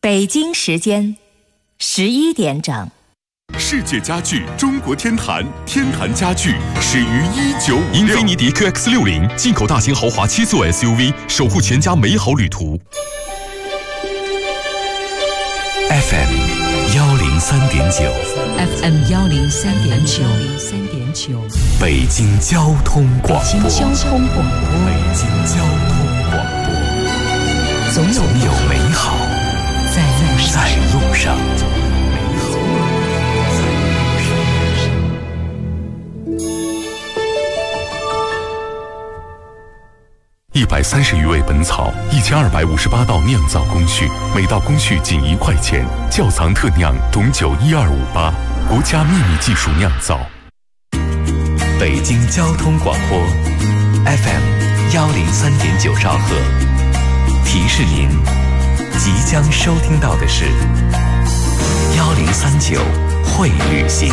北京时间11点整。 世界家具中国天坛，天坛家具始于1956。英菲尼迪 QX60 进口大型豪华7座 SUV， 守护全家美好旅途。FM 103.9 FM 103.9 北京交通广播。 北京交通广播。 北京交通广播。总有美好在路上。130余味本草，1258道酿造工序，每道工序仅1块钱。窖藏特酿董酒12588，国家秘密技术酿造。北京交通广播 FM 103.9兆赫，提示您即将收听到的是1039会旅行。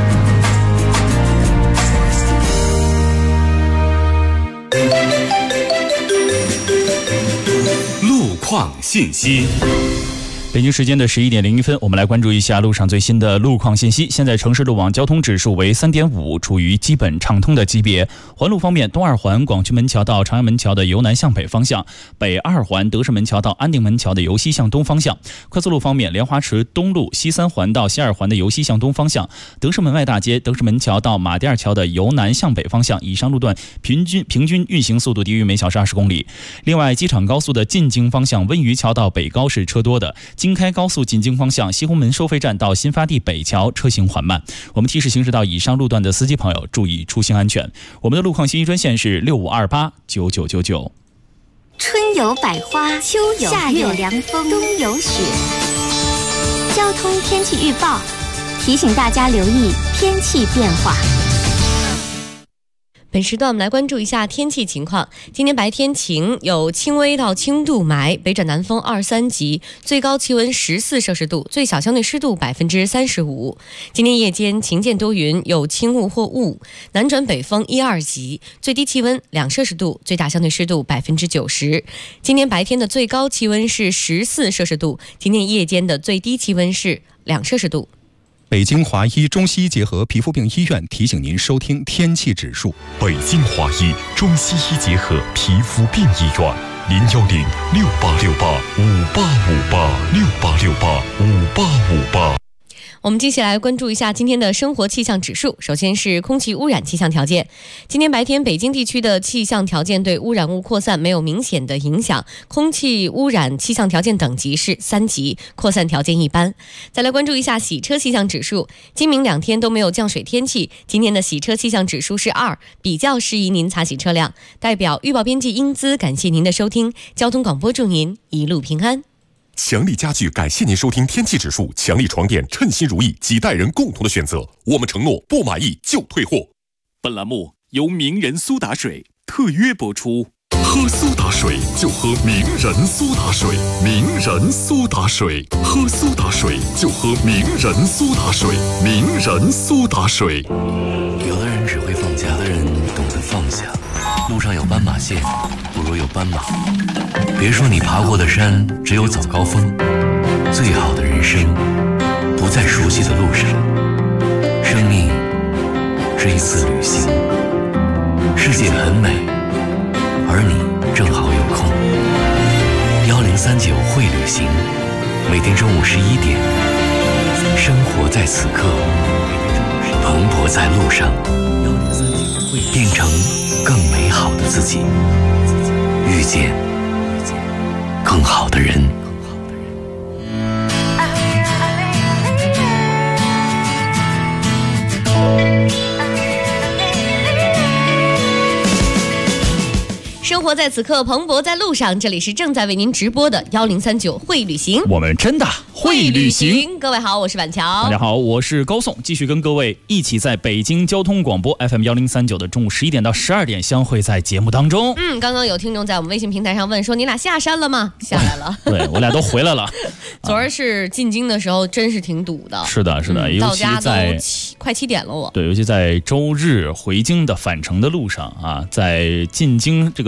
路况信息。 北京时间的11点01分，我们来关注一下路上最新的路况信息。现在城市路网交通指数为 3.5， 处于基本畅通的级别。环路方面，东二环广渠门桥到长安门桥的由南向北方向，北二环德胜门桥到安定门桥的由西向东方向。快速路方面，莲花池东路西三环到西二环的由西向东方向，德胜门外大街德胜门桥到马甸二桥的由南向北方向，以上路段平均运行速度低于每小时20公里。另外，机场高速的进京方向温榆桥到北高是车多的，京开高速进京方向西红门收费站到新发地北桥车行缓慢。我们提示行驶到以上路段的司机朋友注意出行安全。我们的路况信息专线是65289999。 春有百花，秋有夏有凉风，冬有雪。交通天气预报提醒大家留意天气变化。 本时段我们来关注一下天气情况。今天白天晴，有轻微到轻度霾，北转南风2、3级，最高气温14摄氏度，最小相对湿度35%。今天夜间晴间多云，有轻雾或雾，南转北风1、2级，最低气温2摄氏度，最大相对湿度90%。今天白天的最高气温是14摄氏度，今天夜间的最低气温是2摄氏度。 北京华医中西医结合皮肤病医院提醒您收听天气指数。 北京华医中西医结合皮肤病医院，0106868585858685858。 我们接下来关注一下今天的生活气象指数。首先是空气污染气象条件。今天白天北京地区的气象条件对污染物扩散没有明显的影响，空气污染气象条件等级是3级，扩散条件一般。再来关注一下洗车气象指数。今明2天都没有降水天气，今天的洗车气象指数是2，比较适宜您擦洗车辆。代表预报编辑英姿感谢您的收听，交通广播祝您一路平安。 强力家具感谢您收听天气指数，强力床垫称心如意，几代人共同的选择，我们承诺不满意就退货。本栏目由名人苏打水特约播出。喝苏打水就喝名人苏打水，名人苏打水，喝苏打水就喝名人苏打水，名人苏打水。 有的人只会放假，有的人懂得放下。路上有斑马线，不如有斑马。别说你爬过的山只有早高峰，最好的人生不在熟悉的路上。生命是一次旅行，世界很美，而你正好有空。1039会旅行，每天中午11点，生活在此刻，蓬勃在路上，变成更美好的自己，遇见更好的人。 生活在此刻，蓬勃在路上。这里是正在为您直播的1039会旅行， 我们真的会旅行。 各位好，我是板桥。 大家好，我是高颂，继续跟各位一起在北京交通广播 FM 1039的中午11点到12点相会在节目当中。 刚刚有听众在我们微信平台上问说，你俩下山了吗？下来了。 对，我俩都回来了。 昨儿是进京的时候真是挺堵的。 是的，是的， 到家都快7点了。我对，尤其在周日回京的返程的路上啊，在进京这个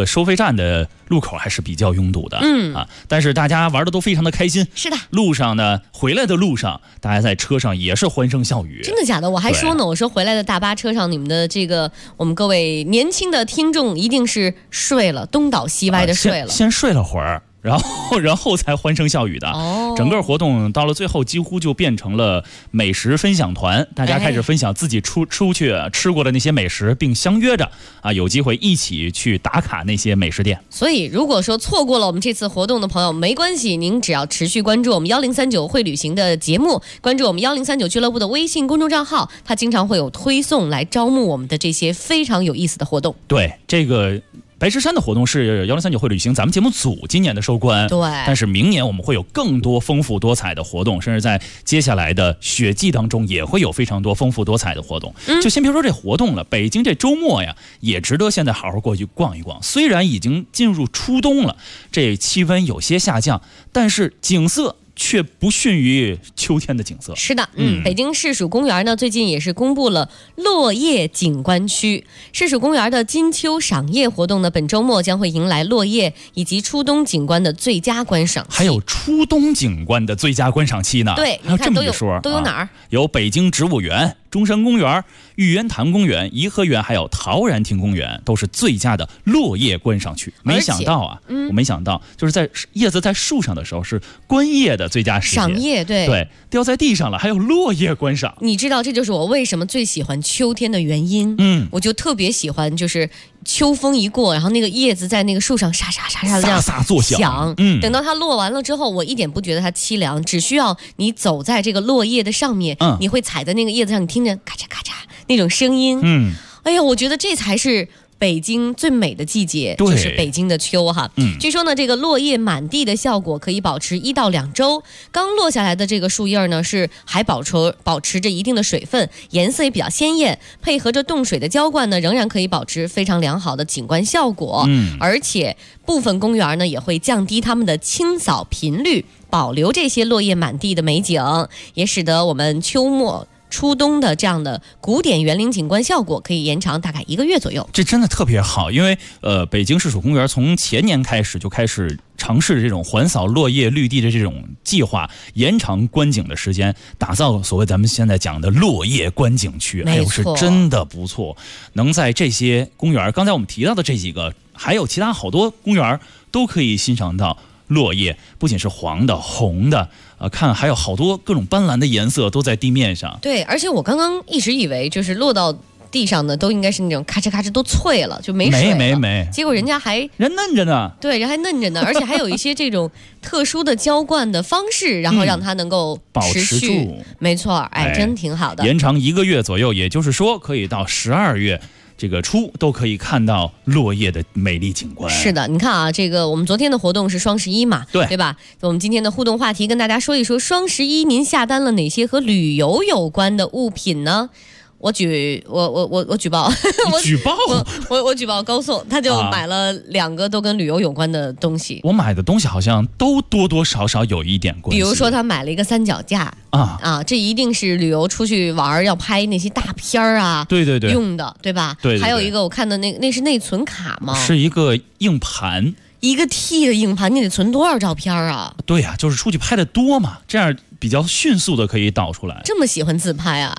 个收费站的路口还是比较拥堵的，但是大家玩的都非常的开心。 是的， 路上呢，回来的路上，大家在车上也是欢声笑语。 真的假的？我还说呢，我说回来的大巴车上，你们的这个我们各位年轻的听众一定是睡了，东倒西歪的睡了， 先睡了会儿。然后才欢声笑语的。整个活动到了最后几乎就变成了美食分享团，大家开始分享自己出去吃过的那些美食，并相约着有机会一起去打卡那些美食店。 所以如果说错过了我们这次活动的朋友没关系，您只要持续关注我们1039会旅行的节目，关注我们1039俱乐部的微信公众账号，它经常会有推送来招募我们的这些非常有意思的活动。 对，这个白石山的活动是1039会旅行咱们节目组今年的收官， 对， 但是明年我们会有更多丰富多彩的活动，甚至在接下来的雪季当中也会有非常多丰富多彩的活动。就先别说这活动了，北京这周末呀也值得现在好好过去逛一逛。虽然已经进入初冬了，这气温有些下降，但是景色却不逊于秋天的景色。 是的，北京市属公园呢最近也是公布了落叶景观区。市属公园的金秋赏叶活动呢，本周末将会迎来落叶以及初冬景观的最佳观赏期。 还有初冬景观的最佳观赏期呢？ 对， 还有这么一说， 都有哪儿？ 有北京植物园、中山公园、玉渊潭公园、颐和园，还有陶然亭公园，都是最佳的落叶观赏区。没想到啊，我没想到，就是在叶子在树上的时候是观叶的最佳时节， 赏叶，对， 掉在地上了，还有落叶观赏。 你知道这就是我为什么最喜欢秋天的原因。我就特别喜欢，就是秋风一过，然后那个叶子在那个树上沙沙沙沙这样沙作响。 等到它落完了之后，我一点不觉得它凄凉，只需要你走在这个落叶的上面，你会踩在那个叶子上，你听着咔嚓咔嚓那种声音。哎呀，我觉得这才是北京最美的季节，就是北京的秋哈。据说呢，这个落叶满地的效果可以保持1到2周。刚落下来的这个树叶呢，是还保持着一定的水分，颜色也比较鲜艳，配合着冻水的浇灌呢，仍然可以保持非常良好的景观效果。而且部分公园呢也会降低它们的清扫频率，保留这些落叶满地的美景，也使得我们秋末初冬的这样的古典园林景观效果可以延长大概1个月左右。 这真的特别好，因为北京市属公园从前年开始就开始尝试这种环扫落叶绿地的这种计划，延长观景的时间，打造所谓咱们现在讲的落叶观景区。哎呦，是真的不错。能在这些公园，刚才我们提到的这几个，还有其他好多公园都可以欣赏到落叶，不仅是黄的、红的，看还有好多各种斑斓的颜色都在地面上。 对，而且我刚刚一直以为就是落到地上的都应该是那种咔哧咔哧都脆了，就没水了。没，结果人家还人嫩着呢。 对，人还嫩着呢，而且还有一些这种特殊的浇灌的方式，然后让它能够保持住。 没错，哎，真挺好的。 延长1个月左右，也就是说可以到12月。这个初都可以看到落叶的美丽景观。 是的，你看啊，这个我们昨天的活动是双11嘛，对吧？我们今天的互动话题跟大家说一说，双11您下单了哪些和旅游有关的物品呢？我举报，我举报，我举报高颂，他就买了2个都跟旅游有关的东西。 我买的东西好像都多多少少有一点关系。 比如说他买了一个3脚架这一定是旅游出去玩要拍那些大片啊，对用的，对吧？对。还有一个我看的那是内存卡吗？ 是一个硬盘 ，1个 T 的硬盘，你得存多少照片啊？ 对呀，就是出去拍的多嘛，这样比较迅速的可以导出来。 这么喜欢自拍啊？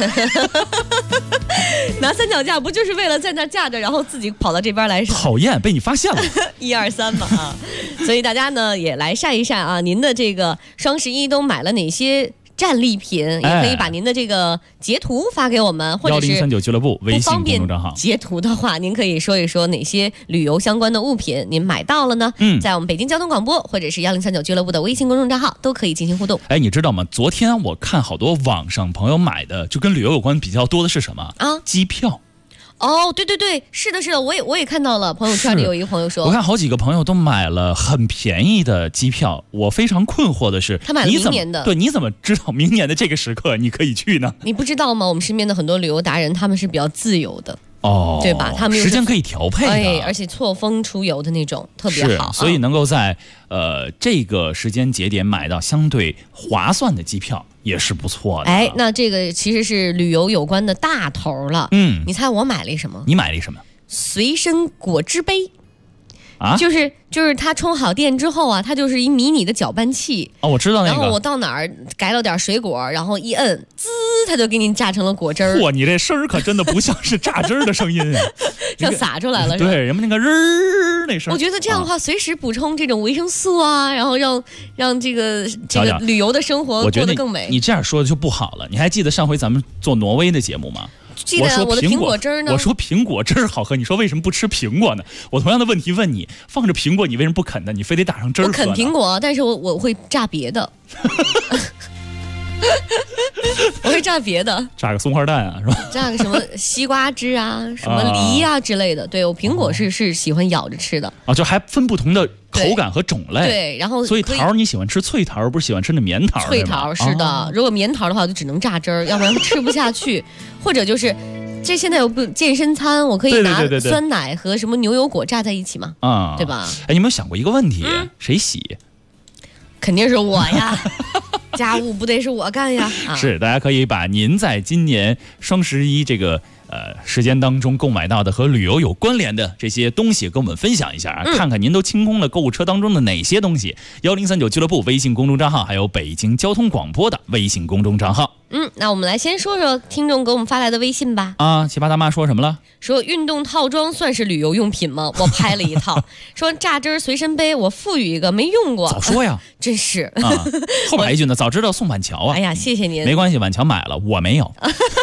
拿3脚架不就是为了在那架着，然后自己跑到这边来？ 讨厌，被你发现了。 1、2、3嘛啊！所以大家呢也来晒一晒啊，您的这个双11都买了哪些战利品，也可以把您的这个截图发给我们，或者是 1039俱乐部微信公众账号。 截图的话，您可以说一说哪些旅游相关的物品您买到了呢？在我们北京交通广播或者是1039俱乐部的微信公众账号都可以进行互动。 哎，你知道吗？昨天我看好多网上朋友买的，就跟旅游有关比较多的是什么啊？机票。 哦，对，是的，我也看到了，朋友圈里有一个朋友说， 我看好几个朋友都买了很便宜的机票，我非常困惑的是， 他买了明年的， 对，你怎么知道明年的这个时刻你可以去呢？ 你不知道吗？我们身边的很多旅游达人，他们是比较自由的。对吧？他们时间可以调配的， 而且错峰出游的那种特别好， 所以能够在这个时间节点买到相对划算的机票也是不错的。 哎，那这个其实是旅游有关的大头了。你猜我买了一什么？ 你买了一什么？ 随身果汁杯。 啊， 就是它充好电之后啊，它就是一迷你的搅拌器哦，我知道那个。 然后我到哪儿改了点水果，然后一摁，滋，它就给你榨成了果汁儿。 嚯，你这声儿可真的不像是榨汁儿的声音啊， 像洒出来了是吧？ 对，人们那个日那声。 我觉得这样的话，随时补充这种维生素啊，然后让这个旅游的生活过得更美。 你这样说的就不好了。你还记得上回咱们做挪威的节目吗？ 记得我的苹果汁儿呢？ 我说苹果汁儿好喝，你说为什么不吃苹果呢？我同样的问题问你，放着苹果你为什么不啃呢？你非得打上汁儿喝呢？ 我啃苹果，但是我会榨别的。我会榨别的， 榨个松花蛋啊，是吧？ 榨个什么西瓜汁啊，什么梨啊之类的。对，我苹果是喜欢咬着吃的啊，就还分不同的口感和种类。 对，然后所以桃你喜欢吃脆桃，不是喜欢吃那棉桃？ 脆桃是的，如果棉桃的话，我就只能榨汁儿，要不然吃不下去。或者就是这现在有不健身餐，我可以拿酸奶和什么牛油果榨在一起嘛？啊，对吧？ 哎，你有没有想过一个问题？谁洗？ 肯定是我呀。家务不得是我干呀！ 是，大家可以把您在今年双11这个时间当中购买到的和旅游有关联的这些东西跟我们分享一下啊，看看您都清空了购物车当中的哪些东西。1039俱乐部微信公众账号，还有北京交通广播的微信公众账号。 那我们来先说说听众给我们发来的微信吧。 啊，奇葩大妈说什么了？ 说运动套装算是旅游用品吗？我拍了一套。说榨汁随身杯，我富裕一个，没用过。 早说呀！ 真是啊，后边一句呢，早知道送板桥啊。 哎呀，谢谢您。 没关系，板桥买了，我没有。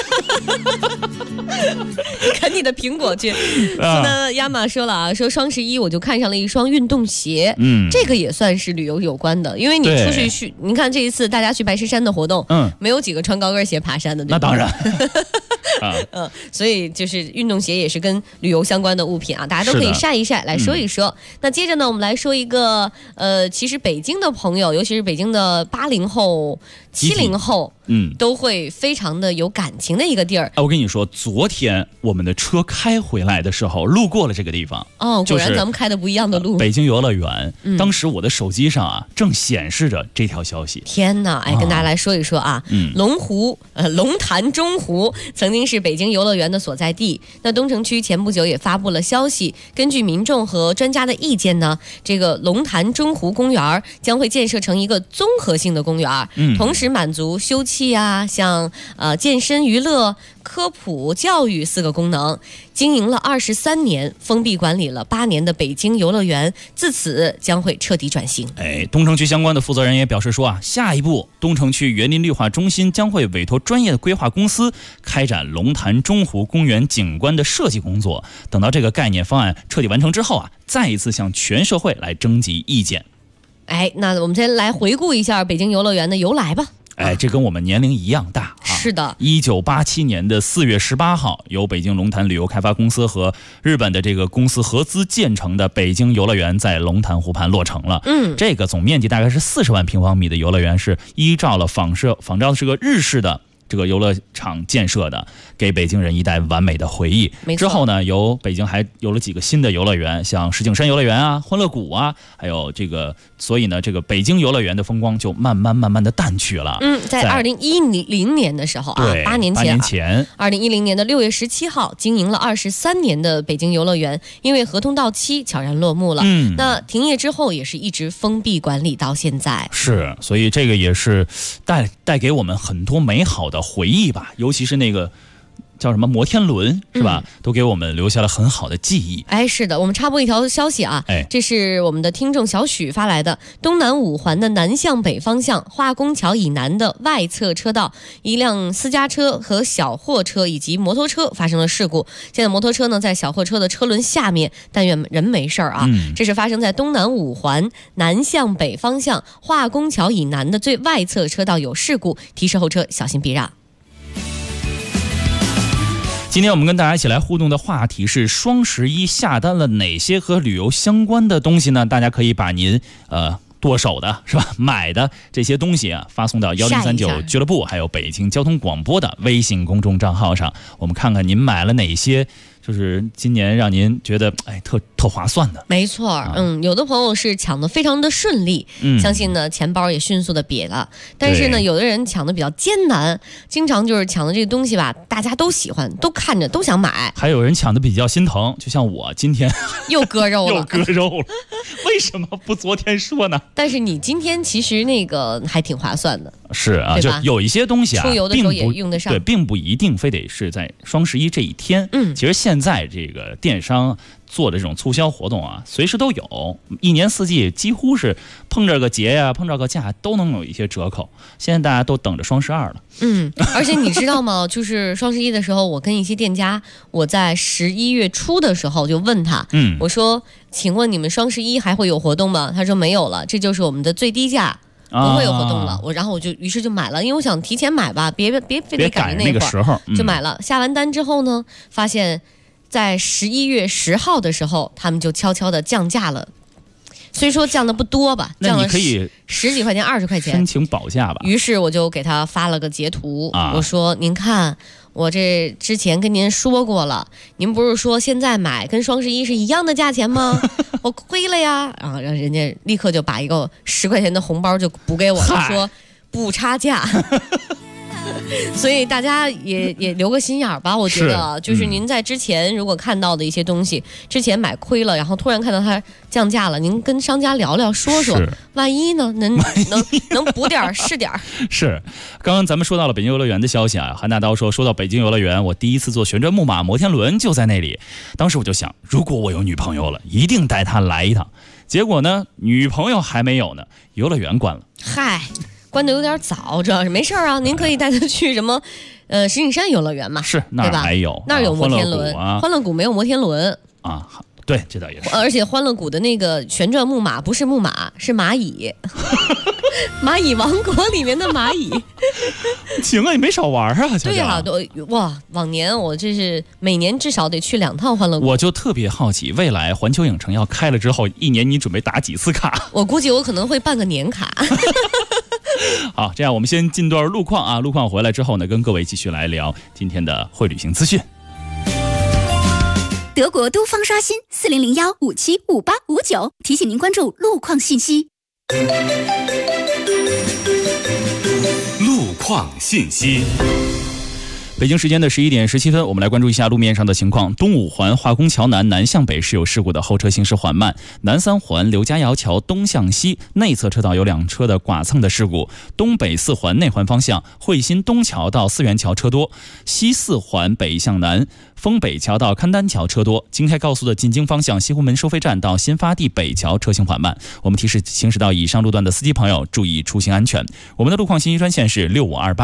啃你的苹果去。那亚马说了啊，说双11我就看上了一双运动鞋，这个也算是旅游有关的，因为你出去你看这一次大家去白石山的活动，没有几个穿高跟鞋爬山的，对吧？ 那当然。 所以就是运动鞋也是跟旅游相关的物品啊，大家都可以晒一晒，来说一说。那接着呢，我们来说一个其实北京的朋友，尤其是北京的80后、70后，都会非常的有感情的一个地儿。 我跟你说，昨天我们的车开回来的时候，路过了这个地方。 哦，果然咱们开的不一样的路。 北京游乐园，当时我的手机上啊，正显示着这条消息。 天哪！哎，跟大家来说一说啊，龙潭中湖曾经是北京游乐园的所在地。那东城区前不久也发布了消息，根据民众和专家的意见呢，这个龙潭中湖公园将会建设成一个综合性的公园，同时满足休憩啊，像健身、娱乐、科普、教育4个功能。经营了23年，封闭管理了8年的北京游乐园，自此将会彻底转型。 东城区相关的负责人也表示说啊，下一步东城区园林绿化中心将会委托专业的规划公司开展龙潭中湖公园景观的设计工作。等到这个概念方案彻底完成之后啊，再一次向全社会来征集意见。 那我们先来回顾一下北京游乐园的由来吧。 这跟我们年龄一样大啊！ 是的 ，1987年的4月18号，由北京龙潭旅游开发公司和日本的这个公司合资建成的北京游乐园在龙潭湖畔落成了。这个总面积大概是40万平方米的游乐园，是依照了仿照的是个日式的这个游乐场建设的，给北京人一代完美的回忆。之后呢，北京还有了几个新的游乐园，像石景山游乐园啊、欢乐谷啊，还有这个，所以呢，这个北京游乐园的风光就慢慢的淡去了。 在2010年的时候啊，8年前，2010年的6月17号，经营了23年的北京游乐园，因为合同到期悄然落幕了。那停业之后也是一直封闭管理到现在。 是，所以这个也是带给我们很多美好的回忆吧，尤其是那个叫什么摩天轮是吧，都给我们留下了很好的记忆。 是的，我们插播一条消息啊，这是我们的听众小许发来的。东南5环的南向北方向化工桥以南的外侧车道，一辆私家车和小货车以及摩托车发生了事故。现在摩托车呢在小货车的车轮下面，但愿人没事啊。这是发生在东南5环南向北方向化工桥以南的最外侧车道有事故，提示后车小心避让。 今天我们跟大家一起来互动的话题是双11下单了哪些和旅游相关的东西呢？大家可以把您剁手的是吧买的这些东西啊发送到1039俱乐部还有北京交通广播的微信公众账号上，我们看看您买了哪些就是今年让您觉得特划算的？ 没错，有的朋友是抢得非常的顺利，相信呢钱包也迅速的瘪了。但是呢，有的人抢的比较艰难，经常就是抢的这个东西吧，大家都喜欢，都看着都想买。 还有人抢的比较心疼，就像我今天又割肉了， 又割肉了。为什么不昨天说呢？ 但是你今天其实那个还挺划算的。 是啊，就有一些东西啊， 出游的时候也用得上， 对，并不一定非得是在双11这一天。其实现在这个电商做的这种促销活动啊，随时都有，一年四季几乎是碰着个节呀、碰着个假都能有一些折扣。现在大家都等着双12了。 而且你知道吗？就是双11的时候，我跟一些店家，我在11月初的时候就问他，我说，请问你们双11还会有活动吗？他说没有了，这就是我们的最低价。不会有活动了，然后我就于是就买了，因为我想提前买吧，别非得赶着那个时候， 就买了。下完单之后呢，发现在11月10号的时候，他们就悄悄的降价了，虽说降的不多吧，降了10几块钱、20块钱， 申请保价吧。 于是我就给他发了个截图，我说您看。我这之前跟您说过了，您不是说现在买跟双11是一样的价钱吗？我亏了呀！然后人家立刻就把一个10块钱的红包就补给我了，说不差价。所以大家也留个心眼吧，我觉得就是您在之前如果看到的一些东西，之前买亏了，然后突然看到它降价了，您跟商家聊聊说说，万一呢能补点是点。 是，刚刚咱们说到了北京游乐园的消息啊，韩大刀说到北京游乐园，我第一次坐旋转木马摩天轮就在那里，当时我就想，如果我有女朋友了，一定带她来一趟。结果呢，女朋友还没有呢，游乐园关了。 嗨。关的有点早，主要是没事啊，您可以带他去什么，石景山游乐园嘛， 是那儿还有， 那儿有摩天轮，欢乐谷没有摩天轮啊，对，这倒也是。 而且欢乐谷的那个旋转木马不是木马，是蚂蚁，蚂蚁王国里面的蚂蚁。 行啊，你没少玩啊。 对啊，哇，往年我这是每年至少得去2趟欢乐谷。 我就特别好奇，未来环球影城要开了之后，一年你准备打几次卡？ 我估计我可能会办个年卡。 好，这样我们先进段路况啊，路况回来之后呢，跟各位继续来聊今天的会旅行资讯。 德国都方刷新4001575859，提醒您关注路况信息。 路况信息。 北京时间的11点17分，我们来关注一下路面上的情况。东五环化工桥南向北是有事故的，后车行驶缓慢。南3环刘家窑桥东向西内侧车道有2车的剐蹭的事故。东北4环内环方向汇新东桥到四元桥车多。西4环北向南丰北桥到勘丹桥车多。京开高速的进京方向西湖门收费站到新发地北桥车行缓慢。我们提示行驶到以上路段的司机朋友注意出行安全。我们的路况信息专线是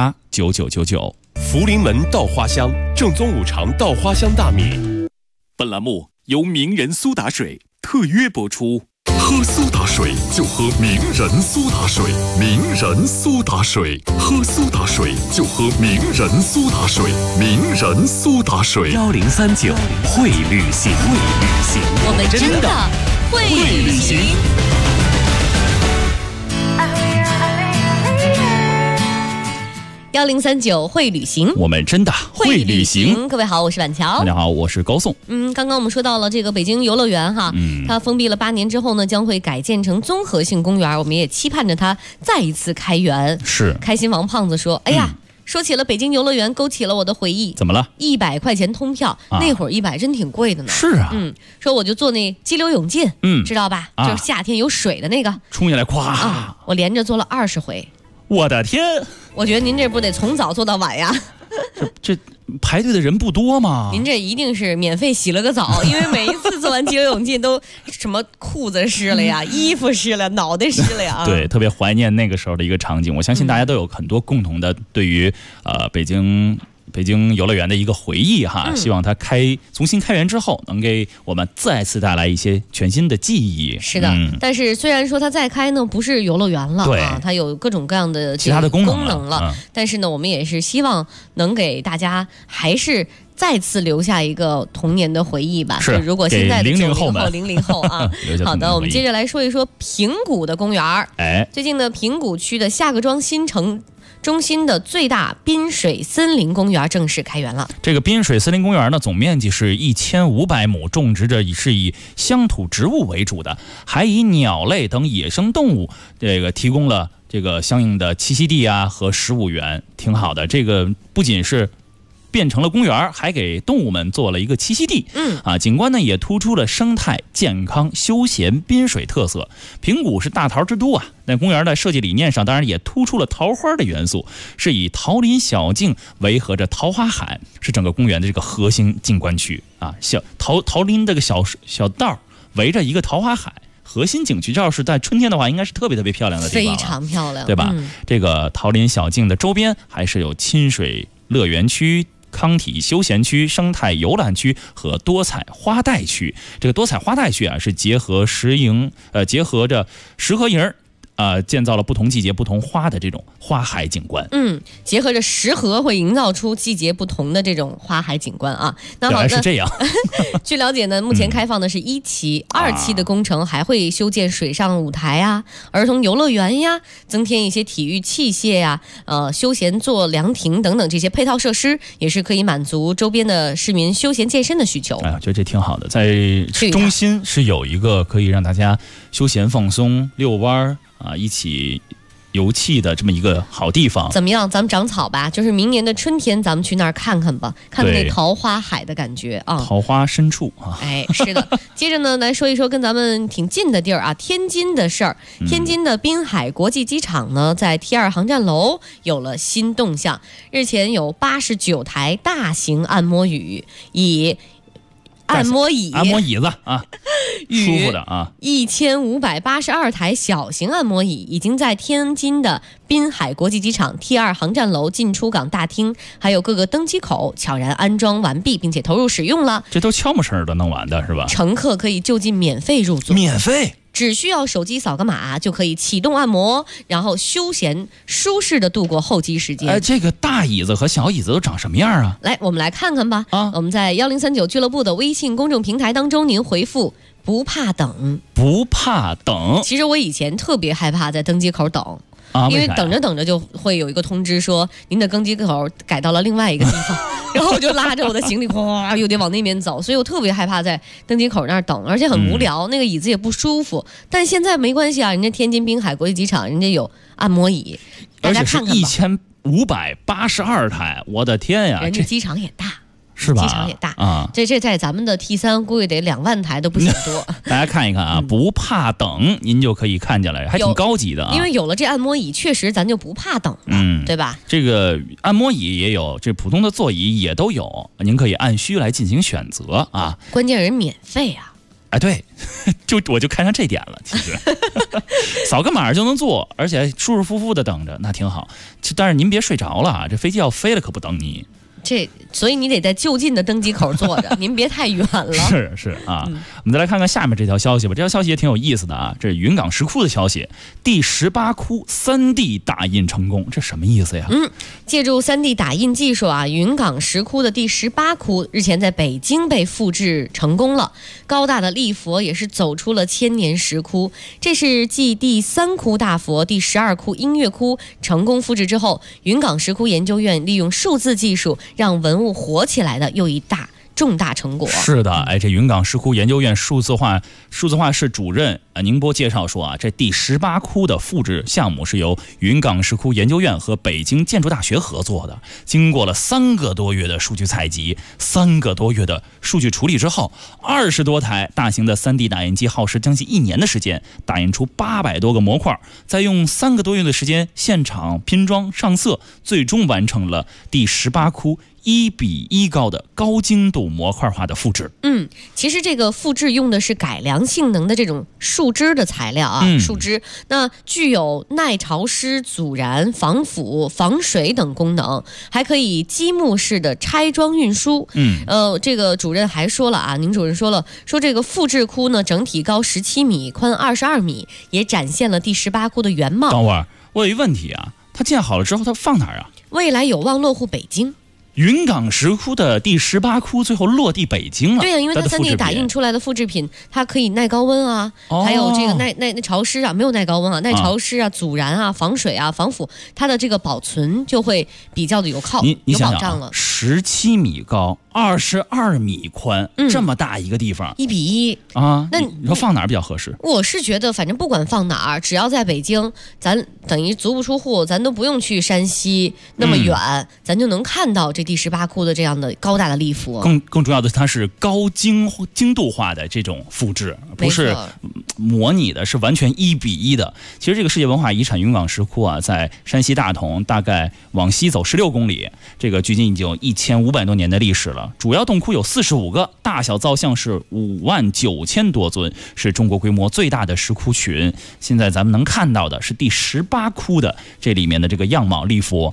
65289999。 福临门稻花香，正宗五常稻花香大米。本栏目由名人苏打水特约播出。喝苏打水就喝名人苏打水，名人苏打水，喝苏打水就喝名人苏打水，名人苏打水。 1039会旅行， 我们真的会旅行。1039会旅行， 我们真的会旅行。 各位好，我是板桥。 大家好，我是高颂。 刚刚我们说到了这个北京游乐园哈，它封闭了8年之后呢，将会改建成综合性公园，我们也期盼着它再一次开园。 是， 开心王胖子说：“哎呀，说起了北京游乐园，勾起了我的回忆。 怎么了 ？100块钱通票，那会儿100真挺贵的呢。 是啊， 说我就坐那激流勇进，知道吧？就是夏天有水的那个， 冲下来咵我连着坐了20回。 我的天！ 我觉得您这不得从早做到晚呀？ 这排队的人不多吗？ 您这一定是免费洗了个澡，因为每一次做完激流勇进都什么裤子湿了呀，衣服湿了，脑袋湿了呀。 对，特别怀念那个时候的一个场景。我相信大家都有很多共同的对于北京游乐园的一个回忆哈，希望它重新开园之后，能给我们再次带来一些全新的记忆。 是的，但是虽然说它再开呢，不是游乐园了啊，它有各种各样的其他的功能了。但是呢，我们也是希望能给大家还是再次留下一个童年的回忆吧。 是， 如果现在的 00 后啊，好的，我们接着来说一说平谷的公园。 哎， 最近的平谷区的夏各庄新城中心的最大滨水森林公园正式开园了。 这个滨水森林公园呢，总面积是1500亩，种植着是以乡土植物为主的，还以鸟类等野生动物提供了这个相应的栖息地啊和食物源，挺好的。这个不仅是变成了公园，还给动物们做了一个栖息地。景观呢也突出了生态、健康、休闲、滨水特色。平谷是大桃之都啊，那公园的设计理念上当然也突出了桃花的元素，是以桃林小径围合着桃花海，是整个公园的这个核心景观区啊。桃林这个小道围着一个桃花海。核心景区，这要是在春天的话，应该是特别漂亮的地方， 非常漂亮， 对吧？这个桃林小径的周边还是有亲水乐园区、康体休闲区、生态游览区和多彩花带区。这个多彩花带区啊，是结合着石河营建造了不同季节不同花的这种花海景观。 结合着石河会营造出季节不同的这种花海景观啊。那好的， 原来是这样。 据了解呢，目前开放的是1期，2期的工程还会修建水上舞台啊、儿童游乐园呀，增添一些体育器械呀、休闲坐凉亭等等这些配套设施，也是可以满足周边的市民休闲健身的需求。 我觉得这挺好的，在中心是有一个可以让大家休闲放松、遛弯一起游憩的这么一个好地方。 怎么样？咱们长草吧，就是明年的春天，咱们去那儿看看吧，看看那桃花海的感觉啊。 桃花深处啊。 是的。接着呢，来说一说跟咱们挺近的地儿啊，天津的事儿。天津的滨海国际机场呢，在 T2 航站楼有了新动向。日前有89台大型按摩椅按摩椅子啊，舒服的啊 ，1582台小型按摩椅已经在天津的滨海国际机场 T2 航站楼进出港大厅，还有各个登机口悄然安装完毕，并且投入使用了。 这都悄没声的弄完的是吧？ 乘客可以就近免费入座， 免费。 只需要手机扫个码就可以启动按摩，然后休闲舒适的度过候机时间。 这个大椅子和小椅子都长什么样啊？ 来，我们来看看吧。我们在1039俱乐部的微信公众平台当中，您回复不怕等。不怕等。其实我以前特别害怕在登机口等。因为等着等着就会有一个通知说您的登机口改到了另外一个地方，然后我就拉着我的行李哗又得往那边走，所以我特别害怕在登机口那儿等，而且很无聊，那个椅子也不舒服。但现在没关系啊，人家天津滨海国际机场人家有按摩椅，大家看看吧。 1582台，我的天呀！ 人家机场也大。 是吧？ 机场也大啊，这在咱们的 T3估计得2万台都不嫌多。 大家看一看啊，不怕等，您就可以看见了，还挺高级的啊。 因为有了这按摩椅，确实咱就不怕等了，对吧？ 这个按摩椅也有，这普通的座椅也都有，您可以按需来进行选择啊。 关键人免费啊！ 对，我就看上这点了。其实扫个码就能坐，而且舒舒服服的等着，那挺好。但是您别睡着了啊，这飞机要飞了可不等你。 所以你得在就近的登机口坐着，您别太远了。 是啊，我们再来看看下面这条消息吧。这条消息也挺有意思的啊，这是云冈石窟的消息，第18窟3D 打印成功，这什么意思呀？ 借助3D 打印技术啊，云冈石窟的第18窟日前在北京被复制成功了。高大的立佛也是走出了千年石窟，这是继第3窟大佛、第12窟音乐窟成功复制之后，云冈石窟研究院利用数字技术让文物活起来的又一重大成果。 是的，这云冈石窟研究院数字化室主任宁波介绍说啊，这第18窟的复制项目是由云冈石窟研究院和北京建筑大学合作的，经过了3个多月的数据采集、3个多月的数据处理之后，20多台大型的3D 打印机耗时将近1年的时间，打印出800多个模块，再用3个多月的时间现场拼装上色，最终完成了第18窟1:1高的高精度模块化的复制。 其实这个复制用的是改良性能的这种树脂的材料啊，树脂那具有耐潮湿、阻燃、防腐、防水等功能，还可以积木式的拆装运输。这个主任还说了啊，宁主任说了，说这个复制窟呢整体高17米，宽22米，也展现了第18窟的原貌。 等会儿，我有一问题啊，它建好了之后它放哪儿啊？ 未来有望落户北京。 云冈石窟的第18窟最后落地北京了。 对呀、因为它3D 打印出来的复制品，它可以耐高温啊，还有这个耐潮湿啊，没有耐高温啊，耐潮湿啊，阻燃啊，防水啊，防腐，它的这个保存就会比较的有保障了。 17米高，22米宽，这么大一个地方 ，1比1 啊。那你说放哪儿比较合适？ 我是觉得，反正不管放哪儿，只要在北京，咱等于足不出户，咱都不用去山西那么远，咱就能看到这第18窟的这样的高大的立佛。 更重要的是，它是高精度化的这种复制，不是模拟的，是完全1比1的。其实这个世界文化遗产云冈石窟啊，在山西大同，大概往西走16公里，这个距今已经有1500多年的历史了。主要洞窟有45个，大小造像是59000多尊，是中国规模最大的石窟群。现在咱们能看到的是第18窟的这里面的这个样貌立佛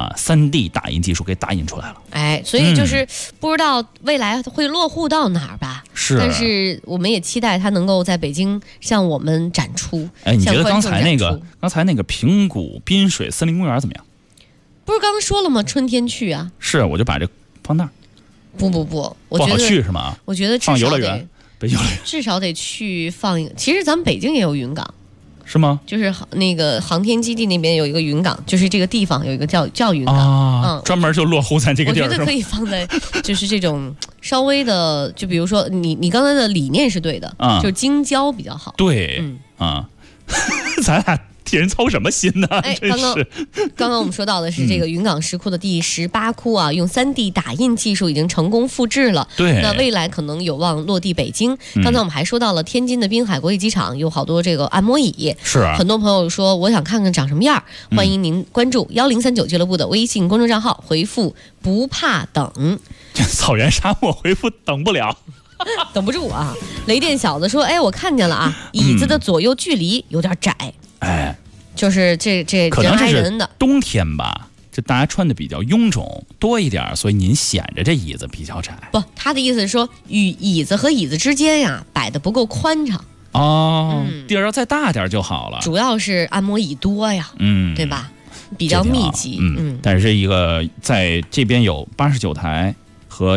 ，3D 打印技术给打印出来了。 哎，所以就是不知道未来会落户到哪儿吧？是，但是我们也期待它能够在北京向我们展出。 哎，你觉得刚才那个平谷滨水森林公园怎么样？ 不是刚刚说了吗？春天去啊。 是，我就把这放那儿。 不，我觉得不好去是吗？ 我觉得放游乐园，北游乐园至少得去放一个。其实咱们北京也有云冈。 是吗？ 就是那个航天基地那边有一个云冈，就是这个地方有一个叫云冈啊，专门就落户在这个地儿。 我觉得可以放在就是这种稍微的，就比如说你刚才的理念是对的，就是京郊比较好。 对，咱俩替人操什么心呢？ 哎，刚刚我们说到的是这个云冈石窟的第18窟啊，用3D 打印技术已经成功复制了。 对， 那未来可能有望落地北京。刚才我们还说到了天津的滨海国际机场有好多这个按摩椅， 是很多朋友说我想看看长什么样，欢迎您关注1039俱乐部的微信公众账号，回复不怕等。 草原沙漠回复等不了。 等不住啊！雷电小子说：“哎，我看见了啊，椅子的左右距离有点窄。 哎， 就是这可能人挨人的冬天吧，这大家穿的比较臃肿多一点，所以您显着这椅子比较窄。 不，他的意思是说，椅子和椅子之间呀摆的不够宽敞哦，地儿要再大点就好了。 主要是按摩椅多呀，对吧？比较密集， 但是这一个在这边有89台和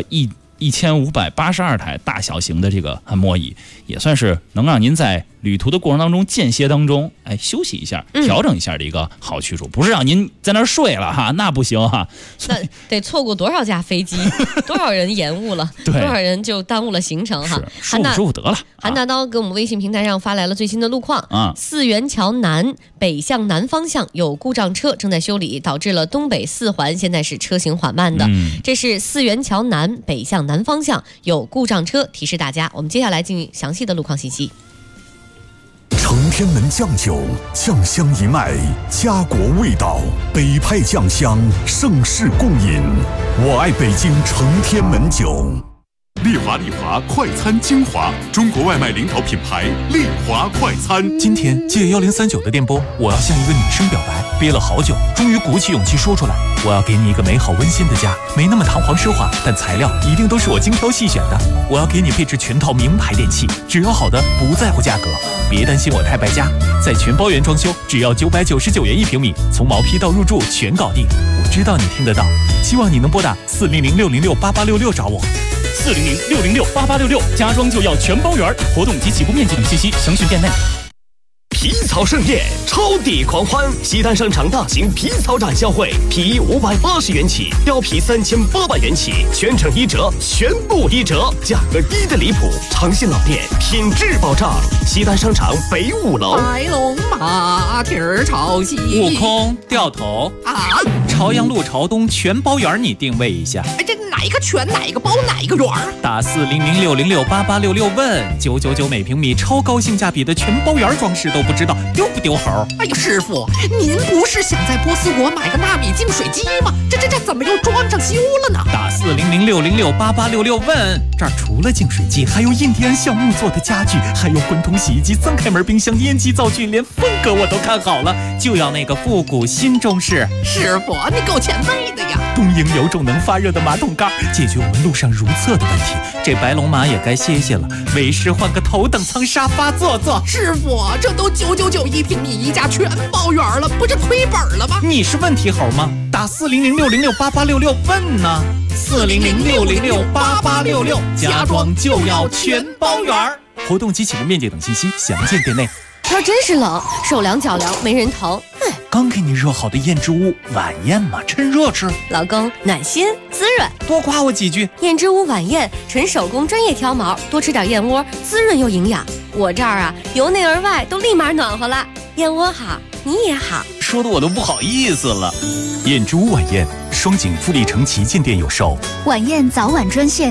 1582台大小型的这个按摩椅，也算是能让您在旅途的过程当中、间歇当中，哎，休息一下、调整一下的一个好去处，不是让您在那儿睡了哈，那不行哈。 那得错过多少架飞机，多少人延误了，多少人就耽误了行程哈。 舒服得了。 韩大刀给我们微信平台上发来了最新的路况啊，四元桥南北向南方向有故障车正在修理，导致了东北4环现在是车行缓慢的。这是四元桥南北向南方向有故障车，提示大家。我们接下来进行详细的路况信息。 承天门酱酒，酱香一脉，家国味道，北派酱香，盛世共饮。我爱北京承天门酒。 丽华快餐精华，中国外卖领导品牌丽华快餐。 今天借1039的电波，我要向一个女生表白，憋了好久，终于鼓起勇气说出来。我要给你一个美好温馨的家，没那么堂皇奢华，但材料一定都是我精挑细选的。我要给你配置全套名牌电器，只要好的，不在乎价格。别担心我太败家，在全包圆装修，只要999元1平米，从毛坯到入住全搞定。我知道你听得到，希望你能拨打400-606-8866找我。 400-606-8866，家装就要全包圆，活动及起步面积等信息详询店内。 皮草盛宴，超抵狂欢！西单商场大型皮草展销会，皮衣580元起，貂皮3800元起，全程1折，全部1折，价格低得离谱，长信老店，品质保障。西单商场北5楼。 白龙马蹄儿朝西， 悟空掉头啊！ 朝阳路朝东全包圆，你定位一下。 哎，这哪一个全，哪一个包，哪一个圆？ 打400-606-8866问999每平米，超高性价比的全包圆装饰都不知道丢不丢猴？ 哎呀，师傅，您不是想在波斯国买个纳米净水机吗？这怎么又装上修了呢？ 打400-606-8866问，这儿除了净水机，还有印第安橡木做的家具，还有滚筒洗衣机、3开门冰箱、烟机灶具，连风格我都看好了，就要那个复古新中式。 师傅，你够前卫的呀！ 东营有种能发热的马桶盖，解决我们路上如厕的问题。这白龙马也该歇歇了，为师换个头等舱沙发坐坐。 师傅，这都999 1平米，一家全包圆了，不是亏本了吗？ 你是问题猴吗？ 打400-606-8866问呢。400-606-8866，家装就要全包圆。活动及起步面积等信息详见店内。 天真是冷，手凉脚凉没人疼。 刚给你热好的燕之屋晚宴嘛，趁热吃。 老公暖心滋润， 多夸我几句。 燕之屋晚宴纯手工专业挑毛，多吃点燕窝，滋润又营养。我这儿啊，由内而外都立马暖和了。燕窝好，你也好， 说的我都不好意思了。燕之屋晚宴，双井富力城旗舰店有售。 晚宴早晚专线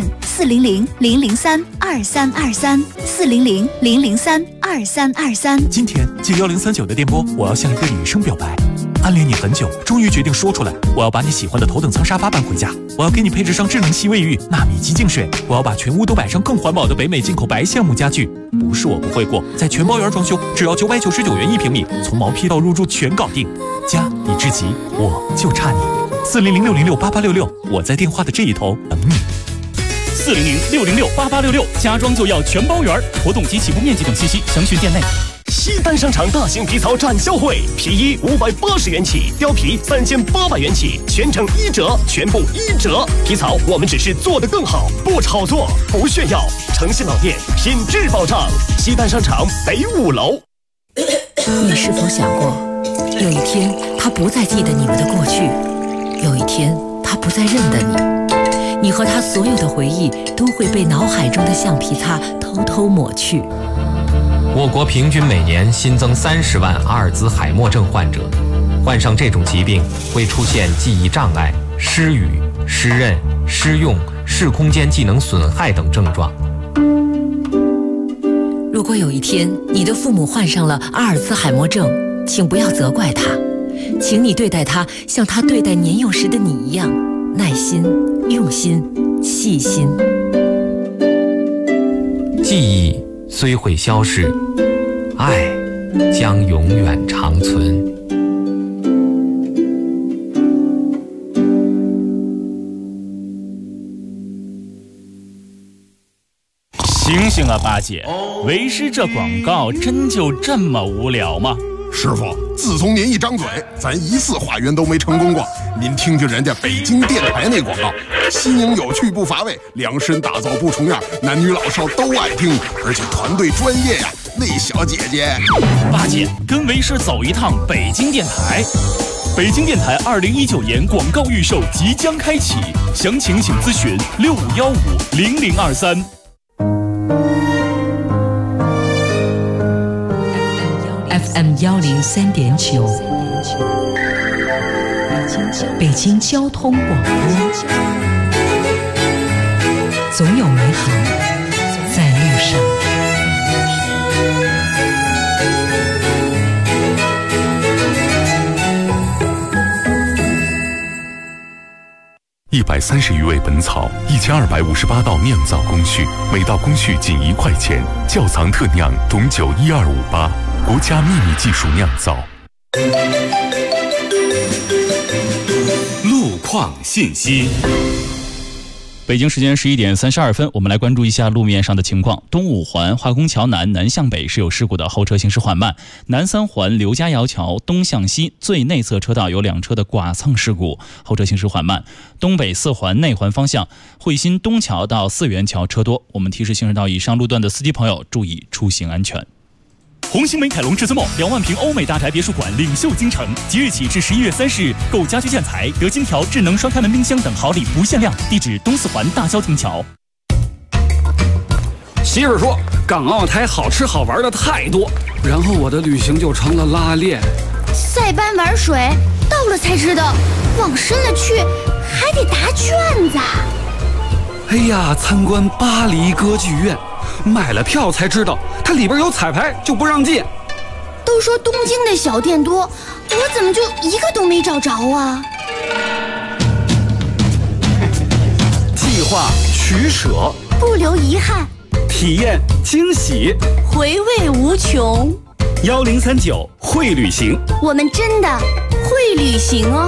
400-003-2323，400-003-2323。 今天借1039的电波，我要向一个女生表白。暗恋你很久，终于决定说出来。我要把你喜欢的头等舱沙发搬回家，我要给你配置上智能洗卫浴、纳米极净水，我要把全屋都摆上更环保的北美进口白橡木家具。不是我不会过，在全包圆装修，只要999元1平米，从毛坯到入住全搞定。家你至极，我就差你。400-606-8866，我在电话的这一头等你。 400-606-8866，家装就要全包圆。活动及起步面积等信息详询店内。 西单商场大型皮草展销会，皮衣580元起，貂皮3800元起，全程1折，全部1折。皮草我们只是做得更好，不炒作，不炫耀，诚信老店，品质保障。西单商场北5楼。 你是否想过，有一天他不再记得你们的过去，有一天他不再认得你，你和他所有的回忆都会被脑海中的橡皮擦偷偷抹去。 我国平均每年新增30万阿尔兹海默症患者，患上这种疾病会出现记忆障碍、失语、失认、失用、视空间技能损害等症状。 如果有一天你的父母患上了阿尔兹海默症，请不要责怪他，请你对待他像他对待年幼时的你一样，耐心、用心、细心。 记忆虽会消逝，爱将永远长存。 醒醒啊，八姐！为师这广告真就这么无聊吗？ 师傅，自从您一张嘴，咱一次化缘都没成功过。您听听人家北京电台那广告，新颖有趣不乏味，量身打造不重样，男女老少都爱听，而且团队专业呀。那小姐姐， 八姐跟为师走一趟北京电台。北京电台2019年广告预售即将开启，详情请咨询65150023。 FM 103.9，北京交通广播，总有美好在路上。 130余味本草，1258道酿造工序，每道工序仅1块钱。窖藏特酿董酒12588，国家秘密技术酿造。路况信息。北京时间11点32分，我们来关注一下路面上的情况。东五环化工桥南南向北是有事故的，后车行驶缓慢。南三环刘家窑桥东向西最内侧车道有2车的剐蹭事故，后车行驶缓慢。东北4环内环方向汇鑫东桥到四元桥车多，我们提示行驶到以上路段的司机朋友注意出行安全。红星美凯龙至尊梦2万平欧美大宅别墅馆领袖京城，即日起至11月30日，购家居建材得金条、智能双开门冰箱等好礼不限量。地址东四环大郊亭桥。 媳妇说港澳台好吃好玩的太多，然后我的旅行就成了拉练。 塞班玩水，到了才知道，往深了去还得答卷子。 哎呀，参观巴黎歌剧院，买了票才知道它里边有彩排，就不让进。 都说东京的小店多，我怎么就一个都没找着啊？ 计划取舍， 不留遗憾， 体验惊喜， 回味无穷。 1039会旅行， 我们真的会旅行哦。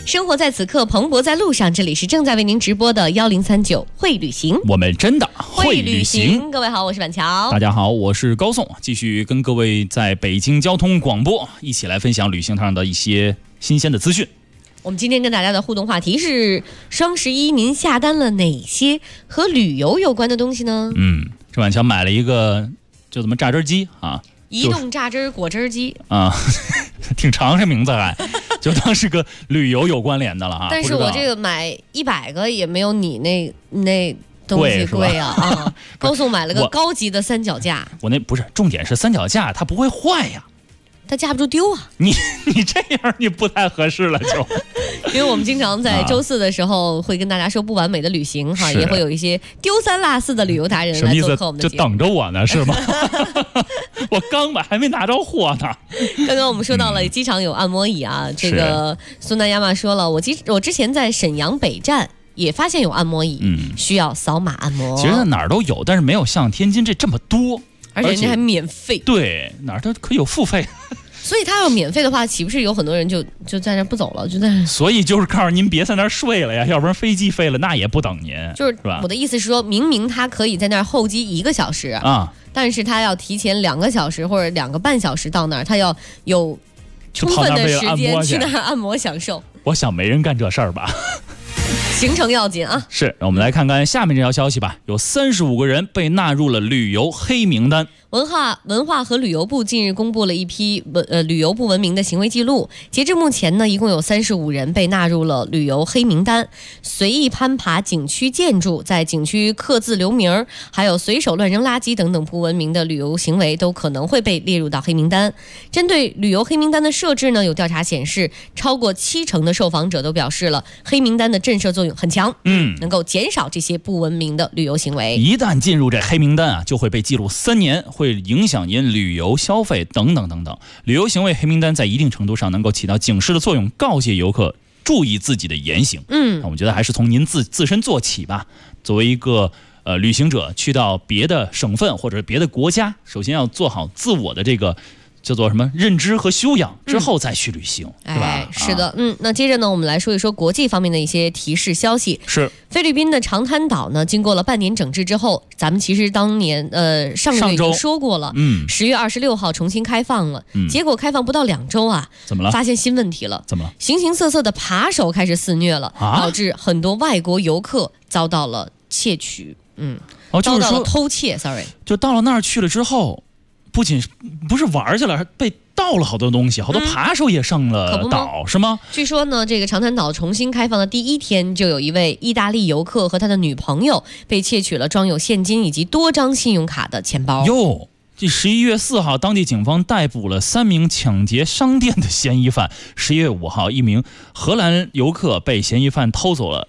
生活在此刻，蓬勃在路上。这里是正在为您直播的1039会旅行， 我们真的会旅行。 各位好，我是板桥。 大家好，我是高颂，继续跟各位在北京交通广播一起来分享旅行上的一些新鲜的资讯。 我们今天跟大家的互动话题是双11，您下单了哪些和旅游有关的东西呢？ 这板桥买了一个就怎么榨汁机啊， 移动榨汁果汁机啊，挺长这名字还。就当是个旅游有关联的了啊！ 但是我这个买100个也没有你那东西贵啊！高颂买了个高级的三脚架， 我那不是重点是三脚架它不会坏呀， 它架不住丢啊！ 你这样你不太合适了就。 因为我们经常在周四的时候会跟大家说不完美的旅行哈，也会有一些丢三落四的旅游达人来做客我们的节目。 就等着我呢是吗？我刚买还没拿着货呢。 刚刚我们说到了机场有按摩椅啊，这个苏南亚玛说了，我之前在沈阳北站也发现有按摩椅，需要扫码按摩。 其实哪儿都有，但是没有像天津这么多， 而且人家还免费。 对，哪儿都可以有付费。 所以他要免费的话，岂不是有很多人就在那不走了，就在？ 所以就是告诉您别在那儿睡了呀，要不然飞机飞了那也不等您。 就是吧？ 我的意思是说，明明他可以在那儿候机1个小时啊，但是他要提前2个小时或者2个半小时到那儿，他要有充分的时间去那儿按摩享受。 我想没人干这事儿吧。 行程要紧啊！ 是，让我们来看看下面这条消息吧。有35个人被纳入了旅游黑名单。 文化和旅游部近日公布了一批旅游不文明的行为记录。截至目前呢，一共有35人被纳入了旅游黑名单。随意攀爬景区建筑、在景区刻字留名，还有随手乱扔垃圾等等不文明的旅游行为，都可能会被列入到黑名单。针对旅游黑名单的设置呢，有调查显示，超过70%的受访者都表示了黑名单的震慑作用很强，能够减少这些不文明的旅游行为。 一旦进入这黑名单啊，就会被记录3年，会影响您旅游消费等等等等。旅游行为黑名单在一定程度上能够起到警示的作用，告诫游客注意自己的言行。那我觉得还是从您自身做起吧。作为一个旅行者，去到别的省份或者别的国家，首先要做好自我的这个叫做什么认知和修养，之后再去旅行，对吧？ 是的，那接着呢，我们来说一说国际方面的一些提示消息。 是菲律宾的长滩岛呢，经过了半年整治之后，咱们其实当年上个月已经说过了，10月26号重新开放了，结果开放不到2周啊， 怎么了？ 发现新问题了， 怎么了？ 形形色色的扒手开始肆虐了，导致很多外国游客遭到了窃取，遭到了偷窃 ，sorry， 就到了那儿去了之后。不仅不是玩去了，还被盗了好多东西，好多扒手也上了岛，是吗？ 据说呢，这个长滩岛重新开放的第1天，就有一位意大利游客和他的女朋友被窃取了装有现金以及多张信用卡的钱包。 哟，这11月4号，当地警方逮捕了3名抢劫商店的嫌疑犯。11月5号，一名荷兰游客被嫌疑犯偷走了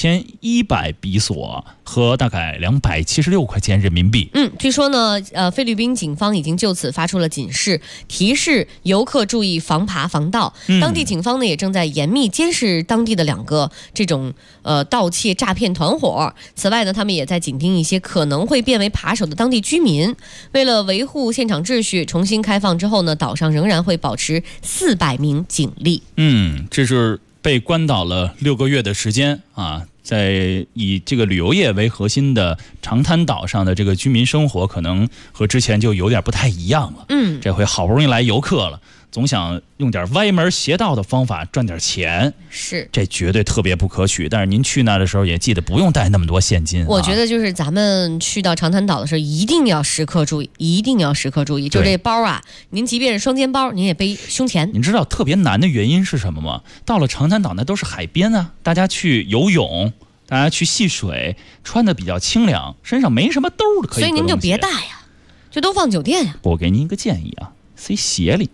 2100比索和大概276块钱人民币。 据说呢，菲律宾警方已经就此发出了警示，提示游客注意防扒防盗。当地警方呢也正在严密监视当地的2个这种盗窃诈骗团伙。此外呢，他们也在紧盯一些可能会变为扒手的当地居民。为了维护现场秩序，重新开放之后呢，岛上仍然会保持400名警力。 这是被关岛了6个月的时间啊。在以这个旅游业为核心的长滩岛上的这个居民生活，可能和之前就有点不太一样了。这回好不容易来游客了，总想用点歪门邪道的方法赚点钱， 是这绝对特别不可取。但是您去那的时候也记得不用带那么多现金。 我觉得就是咱们去到长滩岛的时候，一定要时刻注意，一定要时刻注意。就这包啊，您即便是双肩包，您也背胸前。 您知道特别难的原因是什么吗？到了长滩岛那都是海边啊，大家去游泳，大家去戏水，穿的比较清凉，身上没什么兜的可以。 所以您就别带呀，就都放酒店呀。 我给您一个建议啊，塞鞋里。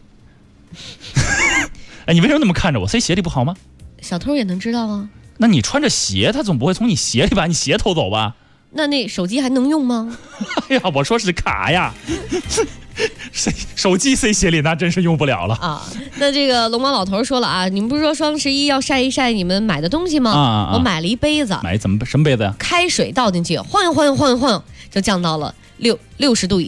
哎，你为什么那么看着我？塞鞋里不好吗？ 小偷也能知道啊。 那你穿着鞋，他总不会从你鞋里把你鞋偷走吧？ 那手机还能用吗？ 哎呀，我说是卡呀，手机塞鞋里那真是用不了了啊。那这个龙猫老头说了啊，你们不是说双11要晒一晒你们买的东西吗？我买了一杯子， 买什么杯子呀？ 开水倒进去，晃悠晃悠晃悠晃悠，就降到了60度以下。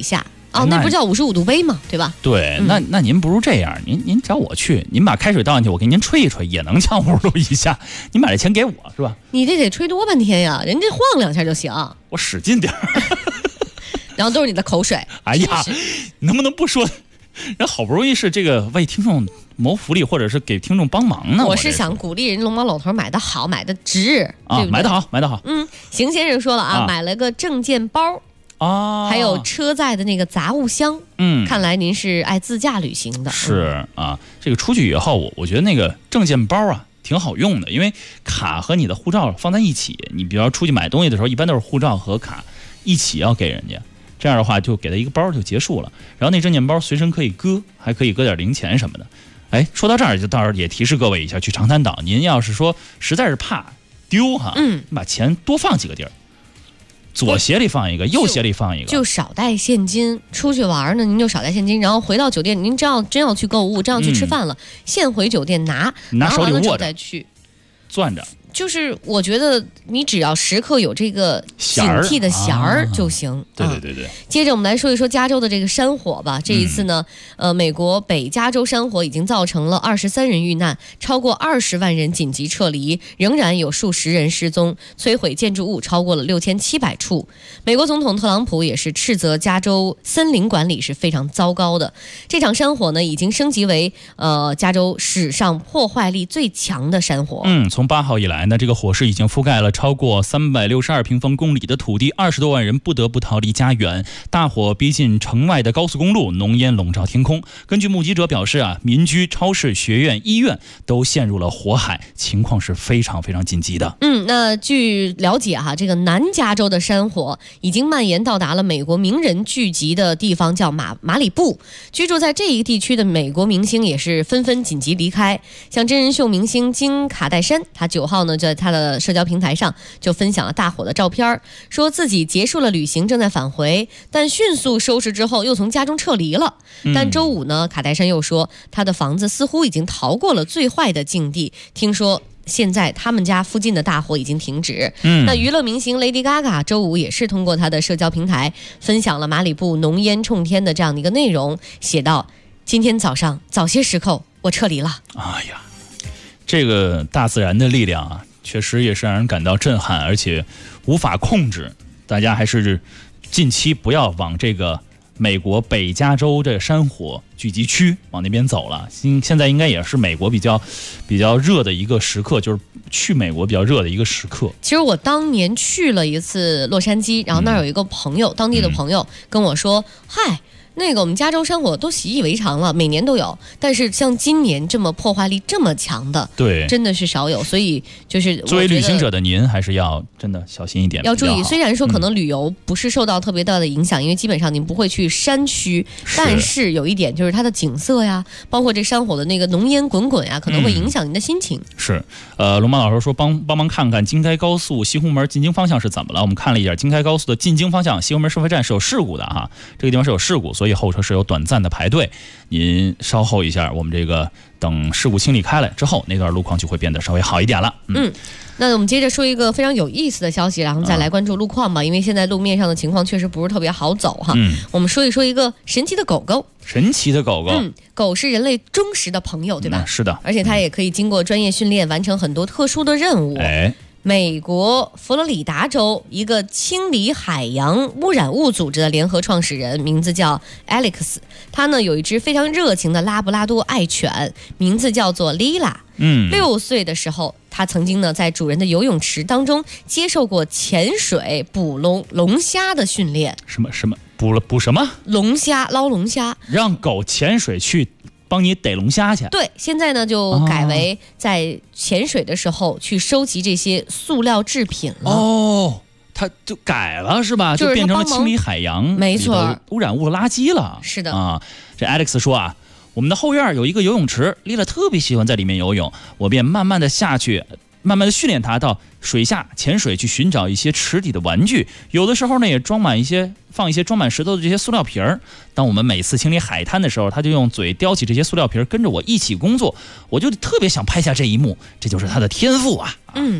哦，那不叫55度杯嘛，对吧？ 对，那您不如这样，您找我去，您把开水倒进去，我给您吹一吹，也能降50度以下。您把这钱给我是吧？ 你这得吹多半天呀，人家晃2下就行。 我使劲点然后都是你的口水。 哎呀，能不能不说？人好不容易是这个为听众谋福利，或者是给听众帮忙呢。 我是想鼓励人龙猫老头买的好，买的值啊， 对不对？ 买的好，买的好。 邢先生说了啊，买了个证件包啊， 还有车载的那个杂物箱。看来您是爱自驾旅行的。 是啊，这个出去以后，我觉得那个证件包啊挺好用的，因为卡和你的护照放在一起，你比如出去买东西的时候，一般都是护照和卡一起要给人家。这样的话就给他一个包就结束了，然后那证件包随身可以搁，还可以搁点零钱什么的。哎，说到这儿就到时候也提示各位一下，去长滩岛您要是说实在是怕丢哈，你把钱多放几个地儿，左鞋里放一个，右鞋里放一个， 就少带现金。出去玩呢，您就少带现金，然后回到酒店，您真要去购物，真要去吃饭了，现回酒店拿手里握着再去攥着。 就是我觉得你只要时刻有这个警惕的弦儿就行。 对。 接着我们来说一说加州的这个山火吧。这一次呢，美国北加州山火已经造成了23人遇难，超过20万人紧急撤离，仍然有数十人失踪，摧毁建筑物超过了6700处。美国总统特朗普也是斥责加州森林管理是非常糟糕的。这场山火呢，已经升级为加州史上破坏力最强的山火。 从8号以来呢，这个火势已经覆盖了超过362平方公里的土地，20多万人不得不逃离家园。大火逼近城外的高速公路，浓烟笼罩天空。根据目击者表示啊，民居、超市、学院、医院都陷入了火海，情况是非常非常紧急的。 那据了解哈，这个南加州的山火已经蔓延到达了美国名人聚集的地方，叫马里布。居住在这一个地区的美国明星也是纷纷紧急离开。像真人秀明星金卡戴珊，他9号呢在他的社交平台上就分享了大火的照片，说自己结束了旅行，正在返回，但迅速收拾之后又从家中撤离了。但周五呢，卡戴珊又说他的房子似乎已经逃过了最坏的境地，听说现在他们家附近的大火已经停止。那娱乐明星 Lady Gaga 周五也是通过他的社交平台分享了马里布浓烟冲天的这样的一个内容，写道：今天早上早些时刻我撤离了。 哎呀，这个大自然的力量啊，确实也是让人感到震撼，而且无法控制。大家还是近期不要往这个美国北加州这山火聚集区往那边走了。现在应该也是美国比较热的一个时刻，就是去美国比较热的一个时刻。 其实我当年去了一次洛杉矶，然后那儿有一个朋友，当地的朋友跟我说，嗨，那个我们加州山火都习以为常了，每年都有，但是像今年这么破坏力这么强的， 对， 真的是少有。所以就是作为旅行者的您，还是要真的小心一点， 要注意。虽然说可能旅游不是受到特别大的影响，因为基本上您不会去山区，但是有一点就是它的景色呀，包括这山火的那个浓烟滚滚呀，可能会影响您的心情。 是，龙马老师说帮忙看看京开高速西红门进京方向是怎么了。我们看了一下京开高速的进京方向，西红门收费站是有事故的哈，这个地方是有事故，所以后车是有短暂的排队。您稍后一下，我们这个等事故清理开来之后，那段路况就会变得稍微好一点了。 那我们接着说一个非常有意思的消息，然后再来关注路况吧，因为现在路面上的情况确实不是特别好走哈。我们说一说一个神奇的狗狗。 神奇的狗狗， 狗是人类忠实的朋友，对吧？ 是的， 而且它也可以经过专业训练，完成很多特殊的任务。美国佛罗里达州一个清理海洋污染物组织的联合创始人，名字叫 Alex， 他呢有一只非常热情的拉布拉多爱犬，名字叫做 Lila。6岁的时候，他曾经呢在主人的游泳池当中接受过潜水捕龙虾的训练。 什么捕什么？ 龙虾，捞龙虾， 让狗潜水去帮你逮龙虾去。 对，现在呢就改为在潜水的时候去收集这些塑料制品了。 它就改了是吧？就变成了清理海洋， 没错， 污染物垃圾了。 是的这 Alex 说啊，我们的后院有一个游泳池，丽拉特别喜欢在里面游泳，我便慢慢的下去，慢慢的训练它到水下潜水，去寻找一些池底的玩具。有的时候呢，也放一些装满石头的这些塑料瓶儿。当我们每次清理海滩的时候，它就用嘴叼起这些塑料瓶，跟着我一起工作。我就特别想拍下这一幕，这就是它的天赋啊。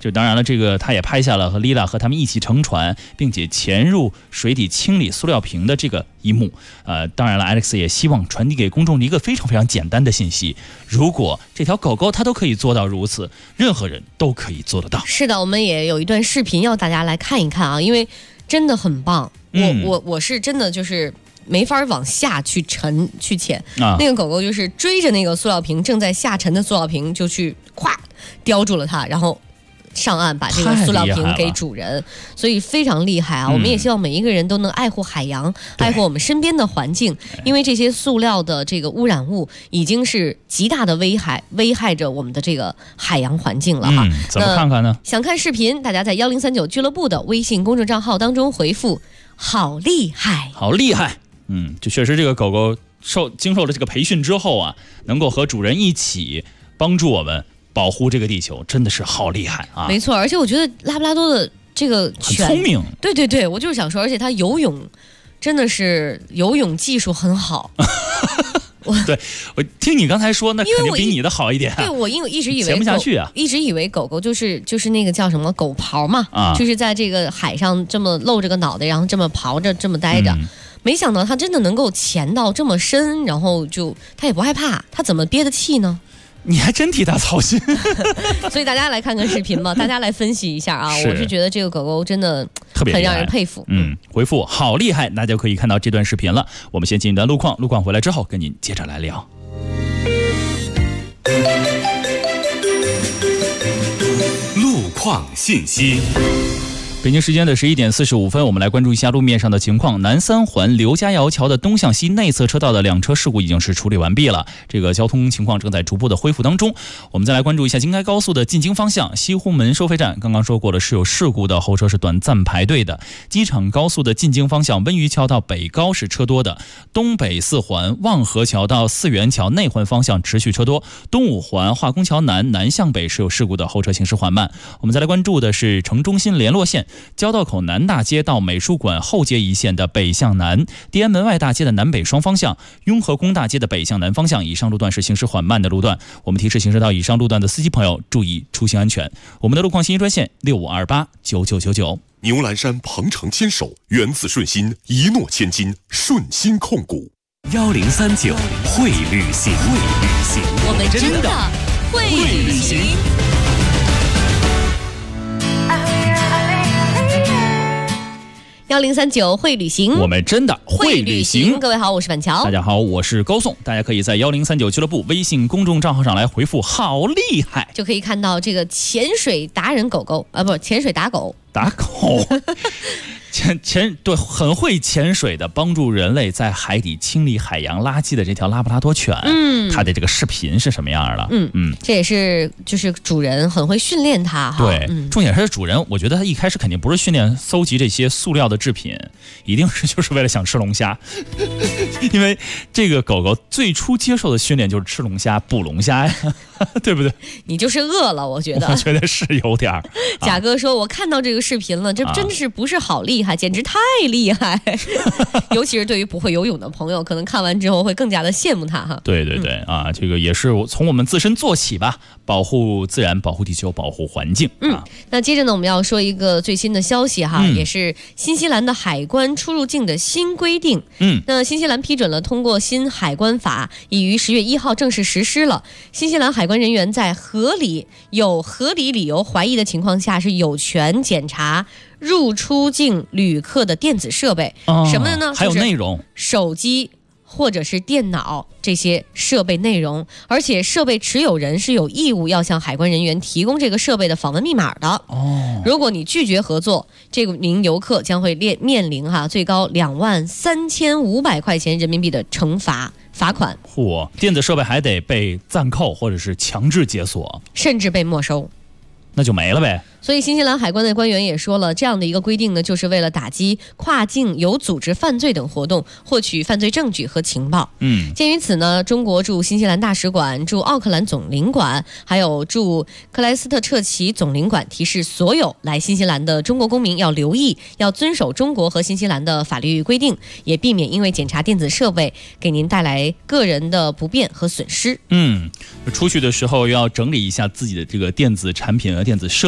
就当然了，这个他也拍下了和 Lila 和他们一起乘船，并且潜入水底清理塑料瓶的这个一幕。当然了 ，Alex 也希望传递给公众一个非常非常简单的信息：如果这条狗狗它都可以做到如此，任何人都可以做得到。 是的，我们也有一段视频要大家来看一看啊，因为真的很棒。我是真的就是没法往下去沉去潜啊。那个狗狗就是追着那个塑料瓶，正在下沉的塑料瓶，就去咵叼住了它，然后上岸把这个塑料瓶给主人，所以非常厉害啊！我们也希望每一个人都能爱护海洋，爱护我们身边的环境，因为这些塑料的这个污染物已经是极大的危害着我们的这个海洋环境了哈。 怎么看看呢？ 想看视频，大家在1039俱乐部的微信公众账号当中回复“好厉害”， 好厉害。就确实这个狗狗经受了这个培训之后啊，能够和主人一起帮助我们保护这个地球，真的是好厉害啊！ 没错，而且我觉得拉布拉多的这个很聪明。 对，我就是想说，而且它游泳真的是游泳技术很好。 对，我听你刚才说，那肯定比你的好一点。 对，我一直以为潜不下去啊， 一直以为狗狗就是那个叫什么狗刨嘛，就是在这个海上这么露着个脑袋，然后这么刨着，这么待着。没想到它真的能够潜到这么深，然后它也不害怕，它怎么憋的气呢？ 你还真替他操心。 所以大家来看看视频吧，大家来分析一下啊。我是觉得这个狗狗真的很让人佩服。 回复好厉害，那就可以看到这段视频了。我们先进一段路况回来之后跟您接着来聊。 路况信息。 北京时间的11点45分，我们来关注一下路面上的情况。南三环刘家窑桥的东向西内侧车道的2车事故已经是处理完毕了，这个交通情况正在逐步的恢复当中。我们再来关注一下京开高速的进京方向，西红门收费站刚刚说过了是有事故的，后车是短暂排队的。机场高速的进京方向，温榆桥到北高是车多的，东北4环望河桥到四元桥内环方向持续车多，东5环化工桥南向北是有事故的，后车行驶缓慢。我们再来关注的是城中心联络线交道口南大街到美术馆后街一线的北向南，地安门外大街的南北双方向，雍和宫大街的北向南方向，以上路段是行驶缓慢的路段。我们提示行驶到以上路段的司机朋友注意出行安全。我们的路况信息专线65289999。 牛栏山鹏程牵手，源自顺心，一诺千金，顺心控股。 1039会旅行， 我们真的会旅行。1039会旅行， 我们真的会旅行。 各位好，我是板桥。 大家好，我是高颂。大家可以在1039俱乐部微信公众账号上来回复好厉害， 就可以看到这个潜水达人狗狗啊，不，潜水打狗。对，很会潜水的，帮助人类在海底清理海洋垃圾的这条拉布拉多犬，它的这个视频是什么样的？这也是就是主人很会训练它哈。 对， 重点是主人，我觉得他一开始肯定不是训练搜集这些塑料的制品，一定是就是为了想吃龙虾，因为这个狗狗最初接受的训练就是吃龙虾、捕龙虾呀，对不对？ 你就是饿了，我觉得是有点儿。 贾哥说，我看到这个视频了，这真的是不是好厉害，简直太厉害！尤其是对于不会游泳的朋友，可能看完之后会更加的羡慕他哈。 对这个也是从我们自身做起吧，保护自然、保护地球、保护环境。 那接着呢，我们要说一个最新的消息哈，也是新西兰的海关出入境的新规定。那新西兰批准了通过新海关法，已于10月1号正式实施了。新西兰海关人员在有合理理由怀疑的情况下，是有权检查入出境旅客的电子设备，什么的呢？ 还有内容， 手机或者是电脑这些设备内容，而且设备持有人是有义务要向海关人员提供这个设备的访问密码的。如果你拒绝合作，这名游客将会面临最高23500块钱人民币的罚款。 电子设备还得被暂扣或者是强制解锁， 甚至被没收， 那就没了呗。 所以新西兰海关的官员也说了，这样的一个规定呢，就是为了打击跨境有组织犯罪等活动，获取犯罪证据和情报。鉴于此呢，中国驻新西兰大使馆、驻奥克兰总领馆，还有驻克莱斯特彻奇总领馆提示所有来新西兰的中国公民要留意，要遵守中国和新西兰的法律规定，也避免因为检查电子设备给您带来个人的不便和损失。 出去的时候要整理一下自己的这个电子产品和电子设备，最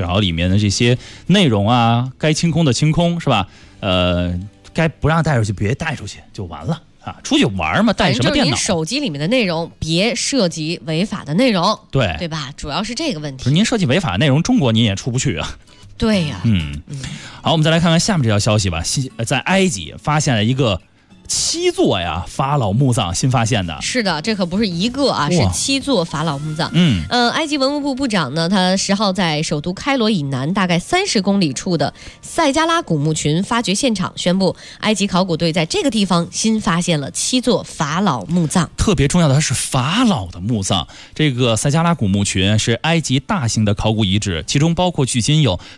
好里面的这些内容啊，该清空的清空，是吧？该不让带出去别带出去就完了啊！出去玩嘛，带什么电脑？ 就是您手机里面的内容别涉及违法的内容，对吧？主要是这个问题。 您涉及违法的内容，中国您也出不去啊。 对呀。 好，我们再来看看下面这条消息吧。在埃及发现了一个7座法老墓葬，新发现的。 是的，这可不是一个啊，是7座法老墓葬。埃及文物部部长呢，他10号在首都开罗以南大概30公里处的塞加拉古墓群发掘现场宣布，埃及考古队在这个地方新发现了7座法老墓葬。 特别重要的是法老的墓葬。这个塞加拉古墓群是埃及大型的考古遗址，其中包括距今有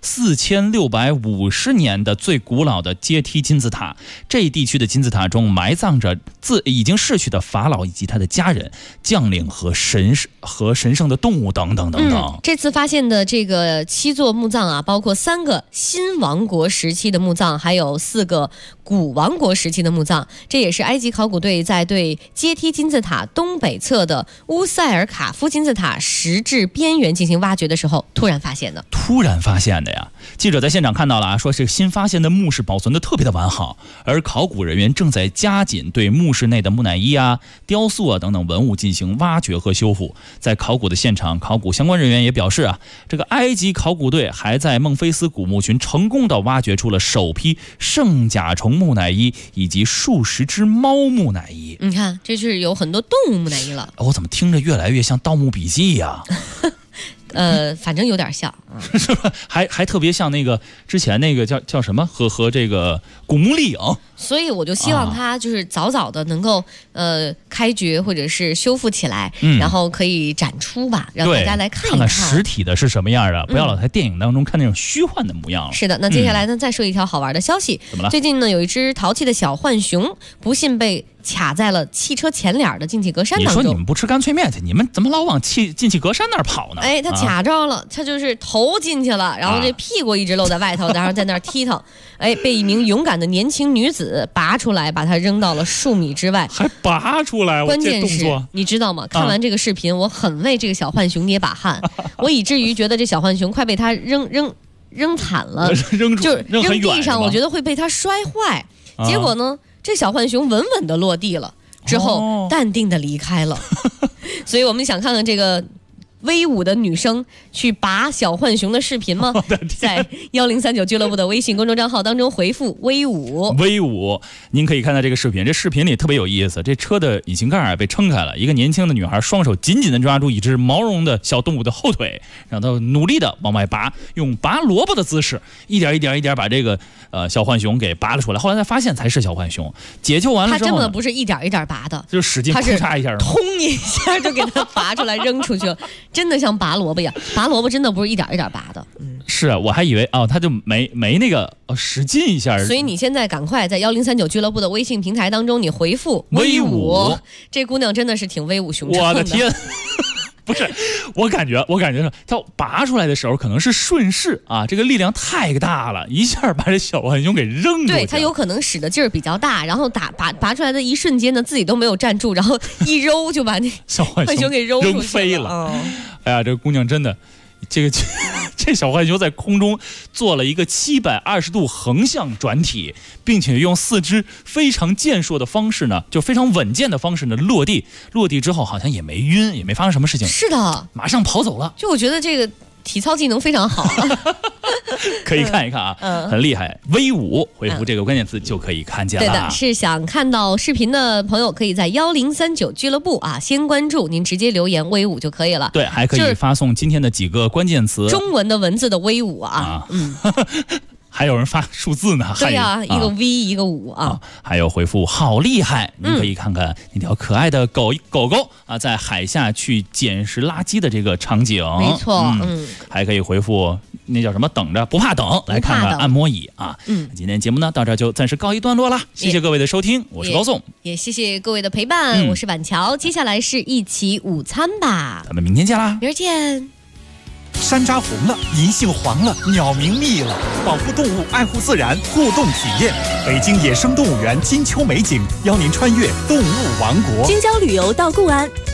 4650年的最古老的阶梯金字塔。这一地区的金字塔中埋葬着已经逝去的法老以及他的家人、将领和神圣的动物等等等等。 这次发现的这个7座墓葬啊，包括3个新王国时期的墓葬，还有4个古王国时期的墓葬。这也是埃及考古队在对阶梯金字塔东北侧的乌塞尔卡夫金字塔石质边缘进行挖掘的时候突然发现的。 呀！记者在现场看到了啊，说是新发现的墓室保存的特别的完好，而考古人员正在加紧对墓室内的木乃伊啊、雕塑啊等等文物进行挖掘和修复。在考古的现场，考古相关人员也表示啊，这个埃及考古队还在孟菲斯古墓群成功的挖掘出了首批圣甲虫木乃伊以及数十只猫木乃伊。 你看，这是有很多动物木乃伊了。 我怎么听着越来越像《盗墓笔记》呀？ 反正有点像， 是吧？还特别像那个之前那个叫什么和这个古墓丽影。 所以我就希望它就是早早的能够开掘或者是修复起来，然后可以展出吧，让大家来看一看实体的是什么样的，不要老在电影当中看那种虚幻的模样。 是的，那接下来呢，再说一条好玩的消息。 怎么了？ 最近呢，有一只淘气的小浣熊不幸被卡在了汽车前脸的进气格栅当中。 你说你们不吃干脆面去，你们怎么老往进气格栅那儿跑呢？ 它卡着了，它就是头进去了，然后这屁股一直露在外头，然后在那儿踢腾。被一名勇敢的年轻女子拔出来，把它扔到了数米之外。 还拔出来？ 关键是你知道吗？看完这个视频，我很为这个小浣熊捏把汗，我以至于觉得这小浣熊快被它扔惨了，就扔地上，我觉得会被它摔坏。结果呢，这小浣熊稳稳的落地了，之后淡定的离开了。所以我们想看看这个威武的女生去拔小浣熊的视频吗？在1039俱乐部的微信公众账号当中回复威武， 您可以看到这个视频。这视频里特别有意思，这车的引擎盖被撑开了，一个年轻的女孩双手紧紧地抓住一只毛绒的小动物的后腿，让它努力地往外拔，用拔萝卜的姿势一点把这个小浣熊给拔了出来。后来才发现才是小浣熊。解救完了之后， 它真的不是一点拔的， 就是使劲咔嚓一下， 通一下就给它拔出来扔出去了。真的像拔萝卜一样，拔萝卜真的不是一点拔的。 是啊，我还以为他就没那个使劲一下。 所以你现在赶快在1039俱乐部的微信平台当中，你回复威武，这姑娘真的是挺威武雄壮的。 我的天！不是，我感觉是它拔出来的时候可能是顺势啊，这个力量太大了，一下把这小浣熊给扔出去。 对，它有可能使的劲儿比较大，然后拔出来的一瞬间呢，自己都没有站住，然后一揉就把那小浣熊给揉扔飞了。哎呀，这个姑娘真的，这小浣熊在空中做了一个720度横向转体，并且用4肢非常健硕的方式呢，就非常稳健的方式呢落地。落地之后好像也没晕，也没发生什么事情。 是的， 马上跑走了。 就我觉得这个体操技能非常好。 可以看一看啊，很厉害。威武，回复这个关键词就可以看见了。 对的，是想看到视频的朋友，可以在1039俱乐部啊，先关注，您直接留言威武就可以了。 对，还可以发送今天的几个关键词， 中文的文字的威武啊。 还有人发数字呢。 对呀，一个 V 一个5啊。 还有回复好厉害，您可以看看那条可爱的狗狗啊，在海下去捡拾垃圾的这个场景。 没错， 还可以回复那叫什么等着不怕等，来看看按摩椅啊。今天节目呢到这儿就暂时告一段落了，谢谢各位的收听，我是高颂， 也谢谢各位的陪伴，我是板桥。接下来是一起午餐吧， 咱们明天见啦， 明儿见。 山楂红了，银杏黄了，鸟鸣密了，保护动物，爱护自然，互动体验。北京野生动物园金秋美景，邀您穿越动物王国。 京郊旅游到固安，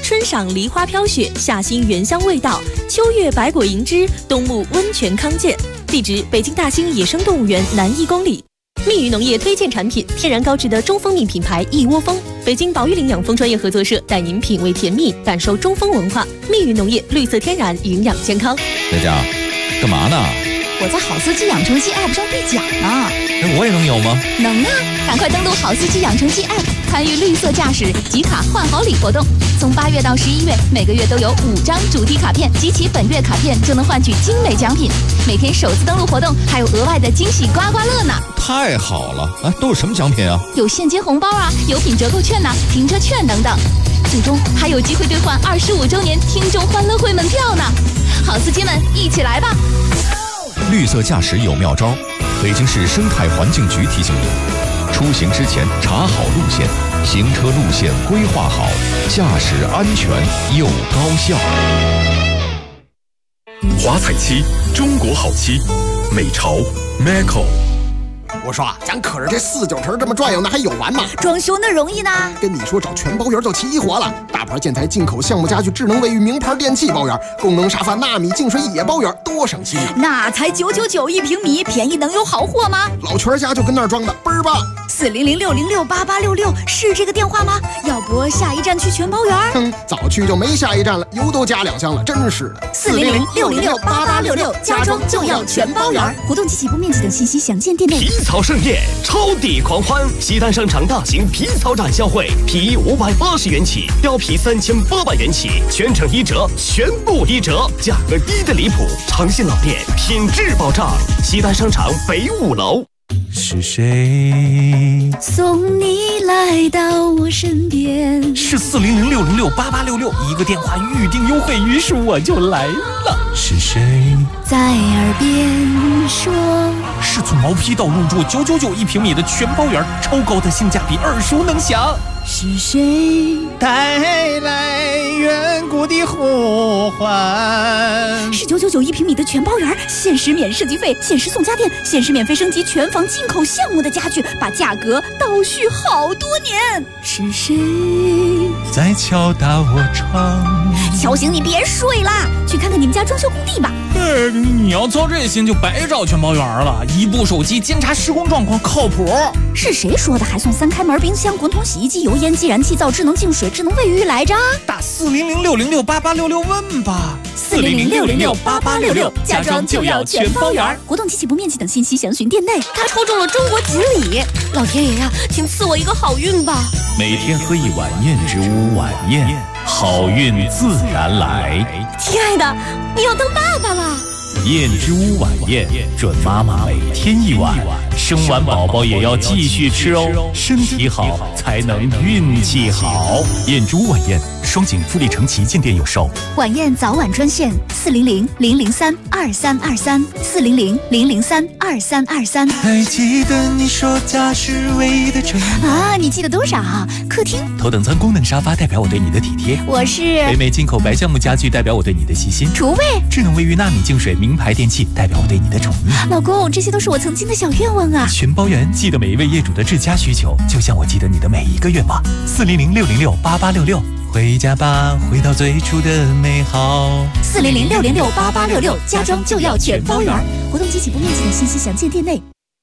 春赏梨花飘雪，夏兴原香味道，秋月百果盈枝，冬沐温泉康健。地址：北京大兴野生动物园南1公里。蜜语农业推荐产品：天然高质的中蜂蜜品牌一窝蜂。北京宝玉岭养蜂专业合作社带您品味甜蜜，感受中蜂文化。蜜语农业，绿色天然，营养健康。 佳佳，干嘛呢？ 我在好司机养成系 App 上兑奖呢。 那我也能有吗？ 能啊！赶快登录好司机养成系 App， 参与绿色驾驶集卡换好礼活动。从8月到11月，每个月都有5张主题卡片，集齐本月卡片就能换取精美奖品。每天首次登录活动还有额外的惊喜刮刮乐呢！ 太好了！都有什么奖品啊？ 有现金红包啊，有品折扣券呐，停车券等等。最终还有机会兑换25周年听众欢乐会门票呢！好司机们，一起来吧！ 绿色驾驶有妙招，北京市生态环境局提醒您：出行之前查好路线，行车路线规划好，驾驶安全又高效。 华彩漆，中国好漆，美潮 Macco。 我说啊，咱可是这4-9成这么转悠，那还有完吗？ 装修那容易呢。 跟你说，找全包圆就齐活了。大牌建材、进口项目家具、智能卫浴、名牌电器包圆，功能沙发、纳米净水也包圆，多省心。 那才999一平米，便宜能有好货吗？ 老全家就跟那儿装的，倍儿棒。 400-606-8866是这个电话吗？要不下一站去全包圆？ 早去就没下一站了，油都加2箱了，真是的。 400-606-8866，家装就要全包圆。活动及起步面积等信息详见店内。 皮草盛宴，超抵狂欢！西单商场大型皮草展销会，皮衣580元起，貂皮3800元起，全程1折，全部1折，价格低得离谱。诚信老店，品质保障。西单商场北5楼。 是谁送你来到我身边？ 是400-606-8866，一个电话预订优惠，于是我就来了。是谁在耳边说？ 是从毛坯到入住999一平米的全包圆，超高的性价比，耳熟能详。 是谁带来远古的呼唤？ 是999一平米的全包圆，限时免设计费，限时送家电，限时免费升级全房进口项目的家具，把价格倒叙好多年。是谁在敲打我窗？ 敲醒你别睡啦，去看看你们家装修工地吧。 你要操这心就白找全包圆了，一部手机监察施工状况，靠谱。 是谁说的还送3开门冰箱、滚筒洗衣机、油烟机、燃气灶、智能净水、智能卫浴来着？ 打400-606-8866问吧。 400-606-8866，家装就要全包圆。活动及起步面积等信息详询店内。 他抽中了中国锦鲤，老天爷呀，请赐我一个好运吧！ 每天喝一碗燕之屋晚宴，好运自然来。 亲爱的，你要当爸爸了。 燕之屋晚宴，准妈妈每天1碗，生完宝宝也要继续吃哦，身体好才能运气好。燕之屋晚宴，双井富力城旗舰店有售。 晚宴早晚专线400-003-2323，400-003-2323。 还记得你说家是唯一的承诺啊？你记得多少？客厅头等舱功能沙发代表我对你的体贴， 我是北美进口白橡木家具代表我对你的细心， 厨卫智能卫浴纳米净水名牌电器代表我对你的宠溺。 老公，这些都是我曾经的小愿望啊！ 全包圆，记得每一位业主的至佳需求，就像我记得你的每一个愿望。400-606-8866，回家吧，回到最初的美好。 400-606-8866，家装就要全包圆。活动及起步面积等信息详见店内。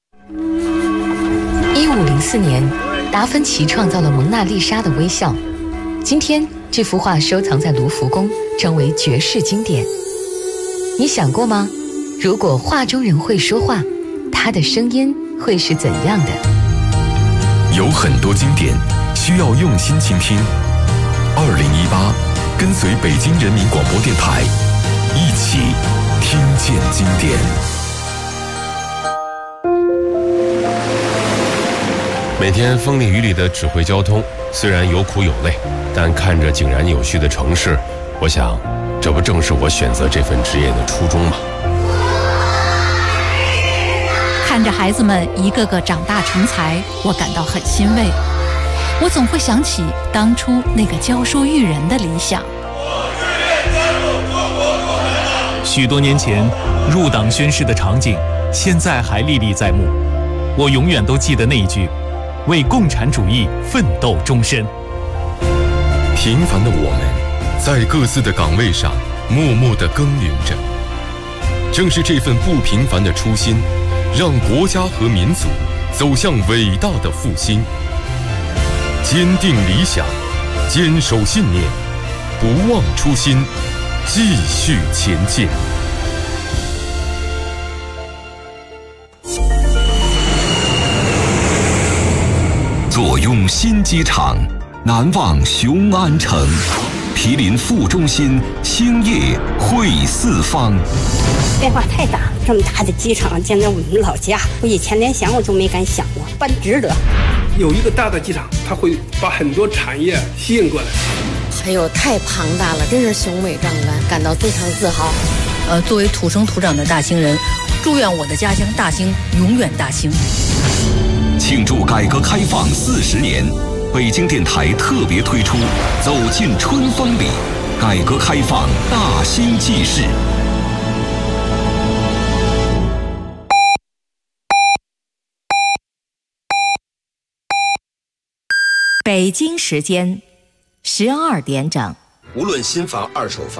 1504年，达芬奇创造了蒙娜丽莎的微笑。今天，这幅画收藏在卢浮宫，成为绝世经典。你想过吗？如果画中人会说话，他的声音会是怎样的？ 有很多经典需要用心倾听。2018，跟随北京人民广播电台，一起听见经典。每天风里雨里的指挥交通，虽然有苦有累，但看着井然有序的城市，我想，这不正是我选择这份职业的初衷吗？ 看着孩子们一个个长大成才，我感到很欣慰。我总会想起当初那个教书育人的理想。 许多年前入党宣誓的场景，现在还历历在目。我永远都记得那一句：为共产主义奋斗终身。 平凡的我们， 在各自的岗位上默默地耕耘着。正是这份不平凡的初心，让国家和民族走向伟大的复兴。坚定理想，坚守信念，不忘初心，继续前进。 坐拥新机场，难忘雄安城。毗邻副中心，兴业汇四方。 变化太大，这么大的机场，简直我们老家，我以前连想我都没敢想过，办值得。 有一个大的机场，它会把很多产业吸引过来。 哎呦，太庞大了，真是雄伟壮观，感到非常自豪。 作为土生土长的大兴人，祝愿我的家乡大兴永远大兴。 庆祝改革开放40年，北京电台特别推出《走进春风里》，改革开放大兴纪事。 北京时间12点整。 无论新房二手房，